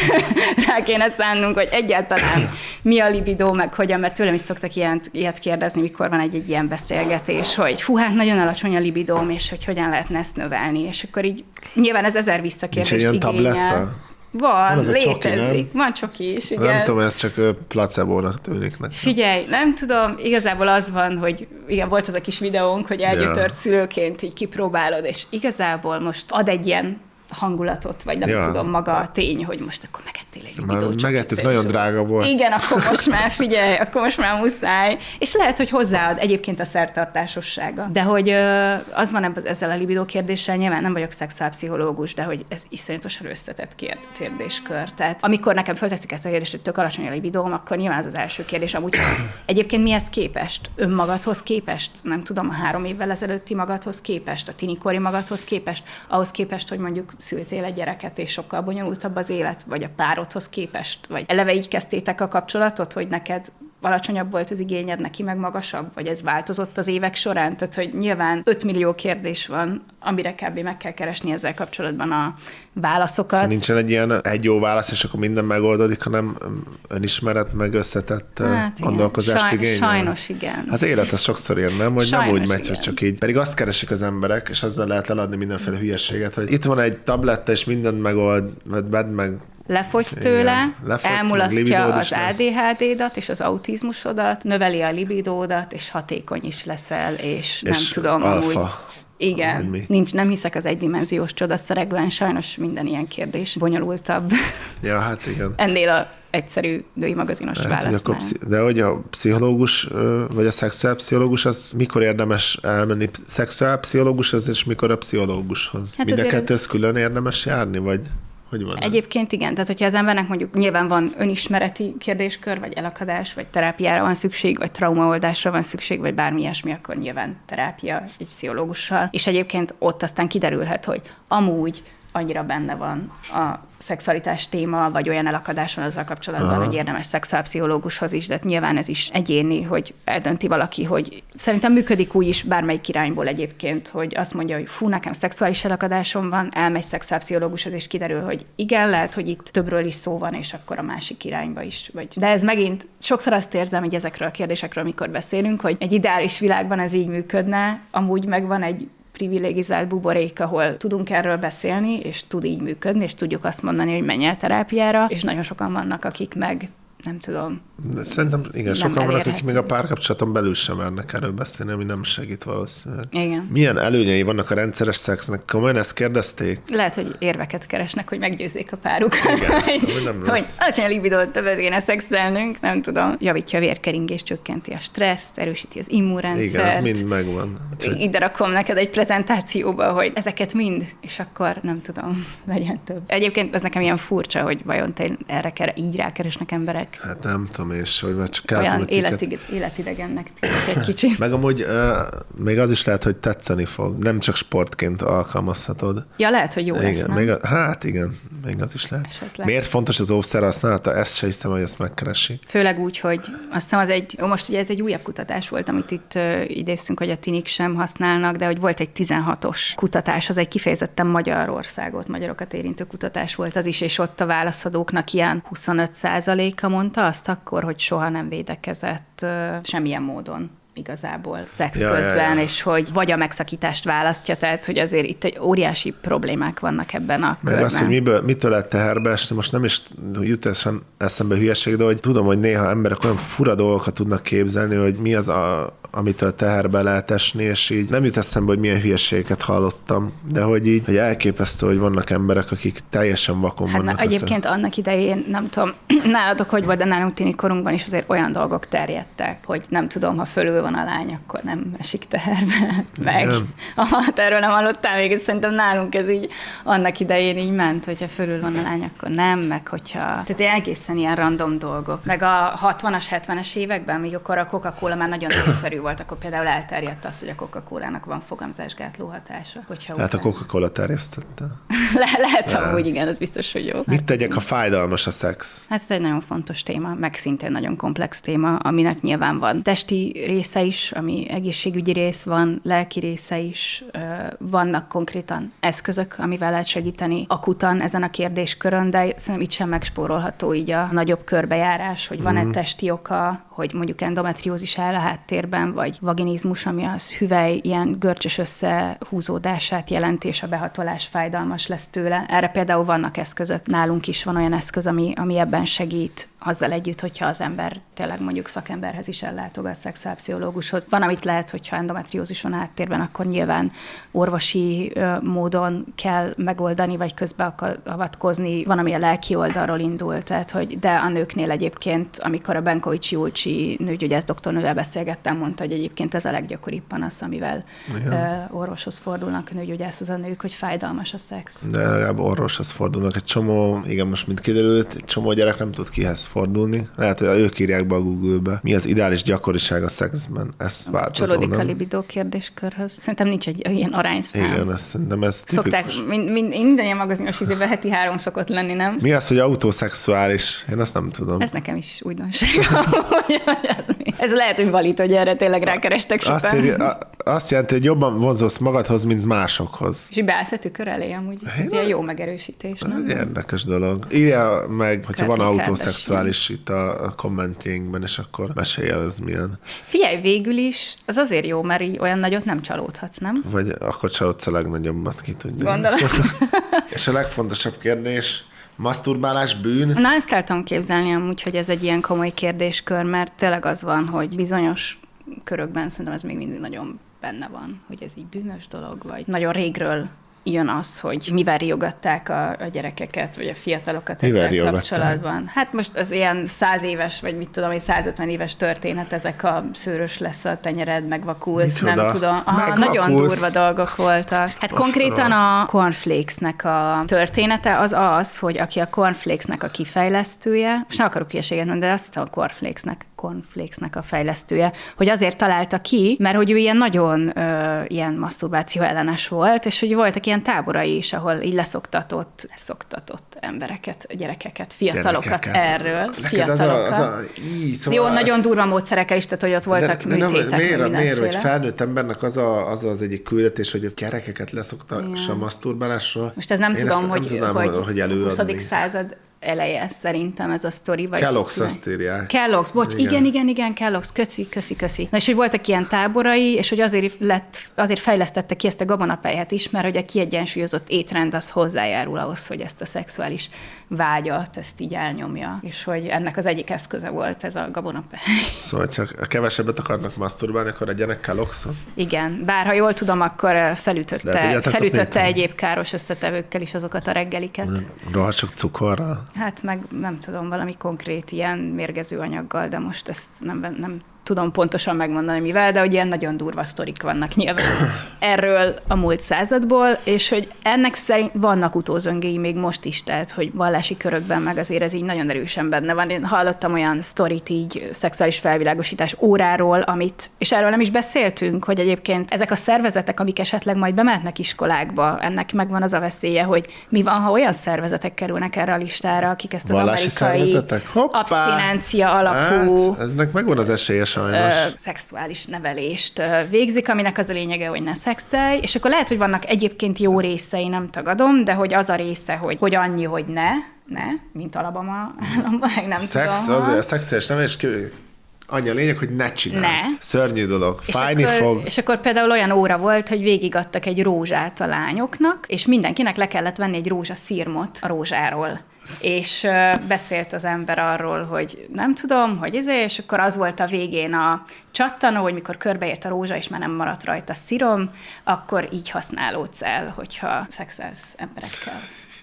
rá kéne szánnunk, hogy egyáltalán mi a libido, meg hogyan, mert tőlem is szoktak ilyet kérdezni, mikor van egy ilyen beszélgetés, hogy hát nagyon alacsony a libidóm, és hogy hogyan lehetne ezt növelni, és akkor így nyilván ez 1000 visszakérdést igényel. Van, létezik. Csoki, van csoki is, igen. Nem tudom, ez csak placebónak tűnik nekem. Figyelj, nem tudom, igazából az van, hogy igen, volt az a kis videónk, hogy elgyötört szülőként így kipróbálod, és igazából most ad egy ilyen hangulatot, vagy nem tudom, maga a tény, hogy most akkor megettél egy libidót. Megettük, nagyon drága volt. Igen, akkor most már figyelj, akkor most már muszáj. És lehet, hogy hozzáad egyébként a szertartásossága. De hogy az van ezzel a libidó kérdéssel, nyilván nem vagyok szexuálpszichológus, de hogy ez iszonyatosan összetett kérdéskör. Tehát amikor nekem fölteszik ezt a kérdést, hogy tök alacsony a libidóm, akkor nyilván az első kérdés. Amúgy egyébként mihez képest? Önmagadhoz képest? Nem tudom, a 3 évvel ezelőtti magadhoz képest? A tinikori magadhoz képest? Ahhoz képest, hogy mondjuk szültél egy gyereket, és sokkal bonyolultabb az élet? Vagy a párodhoz képest? Vagy eleve így kezdtétek a kapcsolatot, hogy neked alacsonyabb volt az igényed, neki meg magasabb? Vagy ez változott az évek során? Tehát, hogy nyilván 5 millió kérdés van, amire kb. Meg kell keresni ezzel kapcsolatban a válaszokat. Szóval nincsen egy jó válasz, és akkor minden megoldódik, hanem önismeret meg összetett gondolkozást igényel. Sajnos igen. Az élet az sokszor ilyen, nem? Hogy sajnos nem úgy megy, igen. Csak így. Pedig azt keresik az emberek, és azzal lehet eladni mindenféle hülyeséget, hogy itt van egy tabletta, és mindent megold, vedd meg. Lefogysz tőle, elmulasztja az lesz. ADHD-dat és az autizmusodat, növeli a libidódat, és hatékony is leszel, és nem tudom, alfa. amúgy. Igen, nem hiszek az egydimenziós csodaszerekben, sajnos minden ilyen kérdés bonyolultabb. Ja, hát igen. Ennél a egyszerű női magazinos válasznál. De hogy a pszichológus, vagy a szexuálpszichológus, az mikor érdemes elmenni? Szexuálpszichológus az, és mikor a pszichológushoz? Hát mind a kettőhöz külön érdemes járni, vagy hogy van egyébként ez? Igen, tehát hogyha az embernek mondjuk nyilván van önismereti kérdéskör, vagy elakadás, vagy terápiára van szükség, vagy traumaoldásra van szükség, vagy bármi ilyesmi, akkor nyilván terápia egy pszichológussal. És egyébként ott aztán kiderülhet, hogy amúgy annyira benne van a szexualitás téma, vagy olyan elakadás van azzal kapcsolatban, hogy érdemes szexuálpszichológushoz is, de nyilván ez is egyéni, hogy eldönti valaki, hogy szerintem működik úgy is bármelyik irányból egyébként, hogy azt mondja, hogy fú, nekem szexuális elakadásom van, elmegy szexuálpszichológushoz, és kiderül, hogy igen, lehet, hogy itt többről is szó van, és akkor a másik irányba is. De ez megint, sokszor azt érzem, hogy ezekről a kérdésekről, amikor beszélünk, hogy egy ideális világban ez így működne, amúgy megvan egy privilegizált buborék, ahol tudunk erről beszélni, és tud így működni, és tudjuk azt mondani, hogy menj el terápiára, és nagyon sokan vannak, akik meg nem tudom. Szerintem igen, sokan vannak, akik még a párkapcsolaton belül sem mernek erről beszélni, ami nem segít valószínűleg. Igen. Milyen előnyei vannak a rendszeres szexnek? Komolyan ezt kérdezték? Lehet, hogy érveket keresnek, hogy meggyőzzék a páruk. Igen, hogy alacsony a libidót, többet kéne szexelnünk, nem tudom. Javítja a vérkeringést, csökkenti a stresszt, erősíti az immunrendszert. Igen, ez mind megvan. Ide rakom neked egy prezentációba, hogy ezeket mind, és akkor nem tudom, legyen több. Egyébként ez nekem ilyen furcsa, hogy vajon erre így rákeresnek emberek. Hát nem tudom, és hogy már csak olyan életidegennek tűnik egy kicsit. Meg amúgy még az is lehet, hogy tetszeni fog. Nem csak sportként alkalmazhatod. Ja, lehet, hogy jó igen, lesz, nem? Igen, még az is lehet. Esetleg. Miért fontos az óvszer használata? Ezt se hiszem, hogy ezt megkeresi. Főleg úgy, hogy azt hiszem most ugye ez egy újabb kutatás volt, amit itt idéztünk, hogy a tinik sem használnak, de hogy volt egy 16-os kutatás, az egy kifejezetten magyarokat érintő kutatás volt az is, és ott a válaszadóknak ilyen 25%-a mondta azt akkor, hogy soha nem védekezett semmilyen módon igazából szex közben, és hogy vagy a megszakítást választja, tehát hogy azért itt egy óriási problémák vannak ebben a körben. Meg az, hogy mitől lehet teherbe esni, most nem is jut eszembe hülyeség, de hogy tudom, hogy néha emberek olyan fura dolgokat tudnak képzelni, hogy mi az, amitől teherbe lehet esni, és így nem jut eszembe, hogy milyen hülyeségeket hallottam, de hogy így hogy elképesztő, hogy vannak emberek, akik teljesen vakon vannak. Egyébként annak idején, nem tudom, nálatok hogy volt, de nálunk tinikorunkban is azért olyan dolgok terjedtek, hogy nem tudom, ha fölül van a lány, akkor nem esik teherbe, meg. Hát erről nem hallottál még, és szerintem nálunk ez így annak idején így ment, hogyha fölül van a lány, akkor nem, meg hogyha... Tehát egészen ilyen random dolgok. Meg a 60-as, 70-es években, még akkor a Coca-Cola már nagyon népszerű volt, akkor például elterjedt az, hogy a Coca-Colának van fogamzásgátló hatása. Hát a Coca-Cola terjesztette. Lehet amúgy, igen, az biztos, hogy jó. Mit tegyek, ha fájdalmas a szex? Hát ez egy nagyon fontos téma, meg szintén nagyon komplex téma, aminek nyilván van testi része is, ami egészségügyi rész van, lelki része is, vannak konkrétan eszközök, amivel lehet segíteni akutan ezen a kérdéskörön, de szerintem itt sem megspórolható így a nagyobb körbejárás, hogy van-e testi oka, hogy mondjuk endometriózis áll a háttérben, vagy vaginizmus, ami az hüvely ilyen görcsös összehúzódását jelenti, és a behatolás fájdalmas lesz tőle. Erre például vannak eszközök. Nálunk is van olyan eszköz, ami ebben segít, azzal együtt, hogyha az ember tényleg mondjuk szakemberhez is ellátogat, szexuálpszichológushoz. Van, amit lehet, hogyha endometriózis van háttérben, akkor nyilván orvosi módon kell megoldani, vagy közbeavatkozni. Van, ami a lelki oldalról indul, tehát, de a nőknél egyébként, amikor a Benkovics Julcsi nőgyógyász doktornővel beszélgettem, mondta, hogy egyébként ez a leggyakoribb panasz, amivel orvoshoz fordulnak a nőgyógyászhoz a nők, hogy fájdalmas a szex. De legalább orvoshoz fordulnak. Egy csomó, igen, most mint kiderült, egy csomó gyerek nem tud kihez fordulni. Lehet, hogy ők írják be a Google-be. Mi az ideális gyakoriság a szexben? Ez változó, Csalódik a libidó kérdéskörhöz. Szerintem nincs egy ilyen arányszám. Igen, szerintem ez tipikus. Szokták, minden ilyen magazinos izében heti 3 szokott lenni, nem? Mi az, hogy autoszexuális? Én azt nem tudom. Ez nekem is újdonság. Ez lehet, hogy valid, hogy erre tényleg rákerestek sokan. Azt jelenti, hogy jobban vonzódsz magadhoz, mint másokhoz. És így beállsz a tükör elé, amúgy ez ilyen jó megerősítés, nem? Ez érdekes dolog. Írja meg, hogyha van autoszexuális itt a kommentjeinkben, és akkor mesélj el, ez milyen. Figyelj, végül is az azért jó, mert így olyan nagyot nem csalódhatsz, nem? Vagy akkor csalódsz a legnagyobbat, ki tudja. Gondolom. És a legfontosabb kérdés, maszturbálás bűn? Na, ezt el tudom képzelni amúgy, hogy ez egy ilyen komoly kérdéskör, mert tényleg az van, hogy bizonyos körökben szerintem ez még mindig nagyon benne van, hogy ez így bűnös dolog, vagy nagyon régről jön az, hogy mivel riogatták a gyerekeket, vagy a fiatalokat ezzel kapcsolatban. Hát most az ilyen 100 éves, vagy mit tudom, 150 éves történet, ezek a szőrös lesz a tenyered, megvakulsz, micsoda? Nem tudom. Nagyon durva dolgok voltak. Hát konkrétan a cornflakesnek a története az, hogy aki a cornflakesnek a kifejlesztője, most nem akarok hülyeséget mondani, de azt hiszem a cornflakesnek a fejlesztője, hogy azért találta ki, mert hogy ő ilyen nagyon ilyen maszturbáció ellenes volt, és hogy voltak ilyen táborai is, ahol így leszoktatott embereket, gyerekeket, fiatalokat erről. Fiatalokat. Szóval... Jó, nagyon durva módszerekkel is, tehát hogy ott voltak műtétek. Miért, hogy felnőtt embernek az egyik küldetés, hogy a gyerekeket leszoktass a masturbálásról. Most ez nem tudom, hogy előadni. 20. század eleje szerintem ez a sztori. Kellogg's azt írják. Kellogg's, bocs, igen, Kellogg's, köszi. Na és hogy voltak ilyen táborai, és hogy azért fejlesztette ki ezt a gabonapelyhet is, mert hogy a kiegyensúlyozott étrend az hozzájárul ahhoz, hogy ezt a szexuális vágyat, ezt így elnyomja, és hogy ennek az egyik eszköze volt ez a gabonapely. Szóval, ha kevesebbet akarnak masturbálni, akkor egyenek Kellogg's-on? Igen, bár ha jól tudom, akkor felütötte egyéb káros összetevőkkel is azokat a reggeliket. Rohadt sok cukorral. Hát meg nem tudom, valami konkrét ilyen mérgező anyaggal, de most ezt nem tudom pontosan megmondani mivel, de hogy ilyen nagyon durva sztorik vannak nyilván erről a múlt századból, és hogy ennek szerint vannak utózöngéi még most is, tehát hogy vallási körökben meg azért ez így nagyon erősen benne van. Én hallottam olyan sztorit így szexuális felvilágosítás óráról, és erről nem is beszéltünk, hogy egyébként ezek a szervezetek, amik esetleg majd bemehetnek iskolákba, ennek megvan az a veszélye, hogy mi van, ha olyan szervezetek kerülnek erre a listára, akik ezt az vallási amerikai abstinencia alapú... Hát, eznek megvan az esélye szexuális nevelést végzik, aminek az a lényege, hogy ne szexelj, és akkor lehet, hogy vannak egyébként jó részei, nem tagadom, de hogy az a része, hogy annyi, hogy ne, mint Alabama államban, meg nem tudom. A szexuális nevelés annyi a lényeg, hogy ne csinálj. Ne. Szörnyű dolog. Fájni fog. És akkor például olyan óra volt, hogy végigadtak egy rózsát a lányoknak, és mindenkinek le kellett venni egy rózsaszirmot a rózsáról. És beszélt az ember arról, hogy nem tudom, hogy és akkor az volt a végén a csattanó, hogy mikor körbeért a rózsa, és már nem maradt rajta szirom, akkor így használódsz el, hogyha szexelsz emberekkel.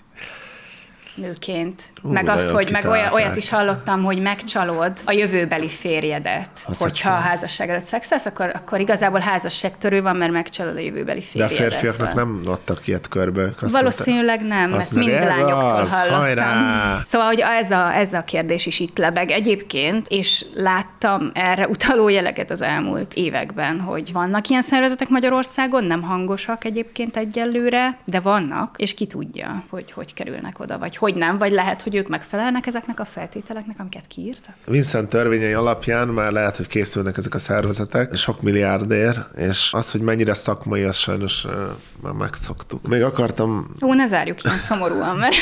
Nőként. Meg az, hogy meg olyat is hallottam, hogy megcsalod a jövőbeli férjedet, hogyha a házasság előtt szexelsz, akkor igazából házasságtörő van, mert megcsalod a jövőbeli férjedet. De a férfiaknak nem adtak ilyet körbe. Valószínűleg nem, ezt mind lányoktól hallottam. Szóval, hogy ez a kérdés is itt lebeg egyébként, és láttam erre utaló jeleket az elmúlt években, hogy vannak ilyen szervezetek Magyarországon, nem hangosak egyébként egyelőre, de vannak, és ki tudja, hogy kerülnek oda, vagy hogy nem, vagy lehet, hogy ők megfelelnek ezeknek a feltételeknek, amiket kiírtak? Vincent törvényei alapján már lehet, hogy készülnek ezek a szervezetek, sok milliárdér, és az, hogy mennyire szakmai, az sajnos már megszoktuk. Még akartam... Ne zárjuk ilyen szomorúan, mert...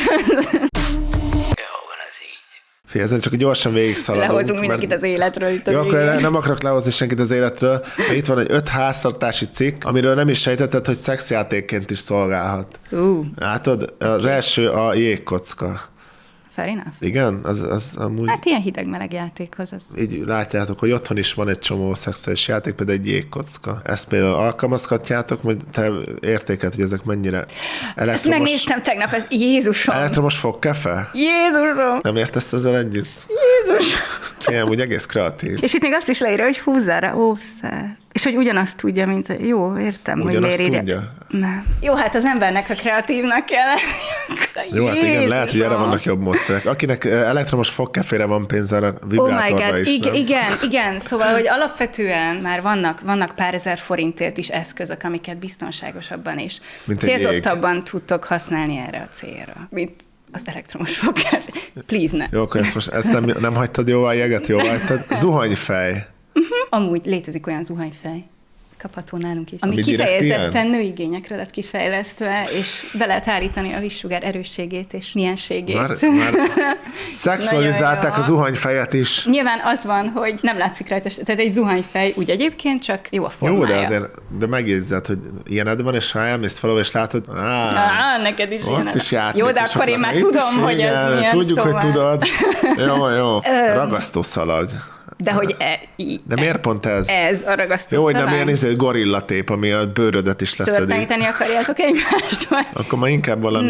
Fé, ezen csak gyorsan végigszaladunk. Lehozunk mindenkit az életről itt a jó, akkor nem akarok lehozni senkit az életről. Itt van egy 5 háztartási cikk, amiről nem is sejtetted, hogy szexjátékként is szolgálhat. Látod? Az első a jégkocka. fair enough. Igen? Az amúgy... Hát ilyen hideg-meleg játékhoz. Az... Így látjátok, hogy otthon is van egy csomó szexuális játék, például egy jégkocka. Ezt például alkalmazhatjátok, hogy te értékelt, hogy ezek mennyire elektromos... Ezt megnéztem tegnap, ez Jézusom! Elektromos fogkefe? Jézusom! Nem értesz ezzel együtt? Jézus! Igen, úgy egész kreatív. És itt még azt is leírja, hogy húzzál rá óvszer. És hogy ugyanazt tudja, mint... Jó, értem, ugyanazt hogy miért tudja? Nem. Jó, hát az embernek a kreatívnak kell. Jó, hát igen, lehet, hogy erre vannak jobb módszerek. Akinek elektromos fogkefére van pénz, arra vibrátorra is, nem? Igen. Szóval, hogy alapvetően már vannak pár ezer forintért is eszközök, amiket biztonságosabban és célzottabban tudtok használni erre a célra. Mint az elektromos fogkefé. Please, ne. Jó, akkor ezt nem hagytad jóvá, jeget jóvá hagytad. Zuhanyfej. Amúgy létezik olyan zuhanyfej. Kapható nálunk is. Ami direkt kifejezetten nőigényekre lett kifejlesztve, és be lehet állítani a vízsugár erősségét és mienségét. Már szexualizálták a zuhanyfejet is. Nyilván az van, hogy nem látszik rajta, tehát egy zuhanyfej úgy egyébként, csak jó a formája. Jó, de megjegyzed, hogy ilyened van, és ha elmész valahol, és látod, neked is ott is játék. Jó, de akkor én már tudom, hogy ez milyen. Tudjuk, szóval. hogy tudod. Jó. Ragasztószalag. De hogy de miért pont ez? Ez a ragasztó jó, hogy nem ilyen gorillatép, ami a bőrödet is leszedi. Szörtányítani akarjátok egymást? Vagy? Akkor ma inkább valami...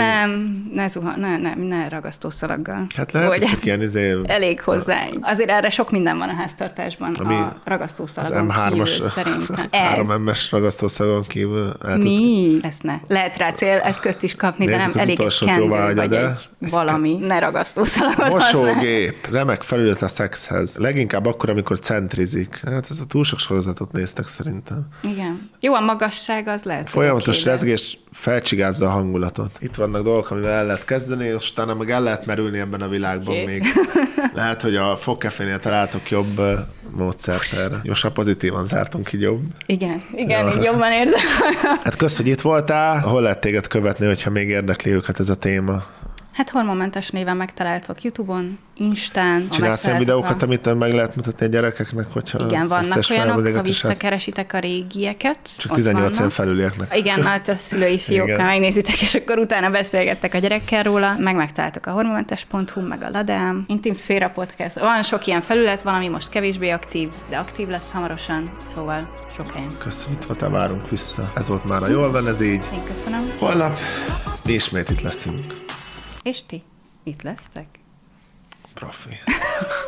Ne ragasztószalaggal. Hát lehet, hogy csak ilyen elég hozzá. Azért erre sok minden van a háztartásban, ami a ragasztószalagon kívül szerintem. 3M-es ragasztószalagon kívül. Ezt ne. Lehet rá céleszközt is kapni, de nem elég egy kendő vagy egy valami. Ne ragasztószalagot mosógép. Remek felület a szexhez. Leginkább akkor, amikor centrizik. Hát ez a túl sok sorozatot néztek szerintem. Igen. Jó, a magasság az lehet. Folyamatos rezgés felcsigázza a hangulatot. Itt vannak dolgok, amivel el lehet kezdeni, és utána meg el lehet merülni ebben a világban még. Lehet, hogy a fogkefénél találtok jobb módszert erre. Jósá, pozitívan zártunk így jobb. Igen, így jobban érzem. Hát kösz, hogy itt voltál. Hol lehet téged követni, hogyha még érdekli őket ez a téma? Hát hormonmentes néven megtaláltok YouTube-on, Instán. Csinálsz olyan videókat, amit meg lehet mutatni a gyerekeknek, hogyha... Igen, vannak olyanok, ha visszakeresitek a régieket. Csak 18 év felülieknek. Igen, hát a szülői fiókkal megnézitek, és akkor utána beszélgettek a gyerekkel róla. Megtaláltok a hormonmentes.hu, meg a Ladám, Intim Szféra Podcast. Van sok ilyen felület, valami most kevésbé aktív, de aktív lesz hamarosan, szóval sok helyen. Köszönjük, itt voltál, várunk vissza. Ez volt már a Jól van, ez így. Én köszönöm. Holnap ismét itt leszünk. És ti itt lesztek? Profi.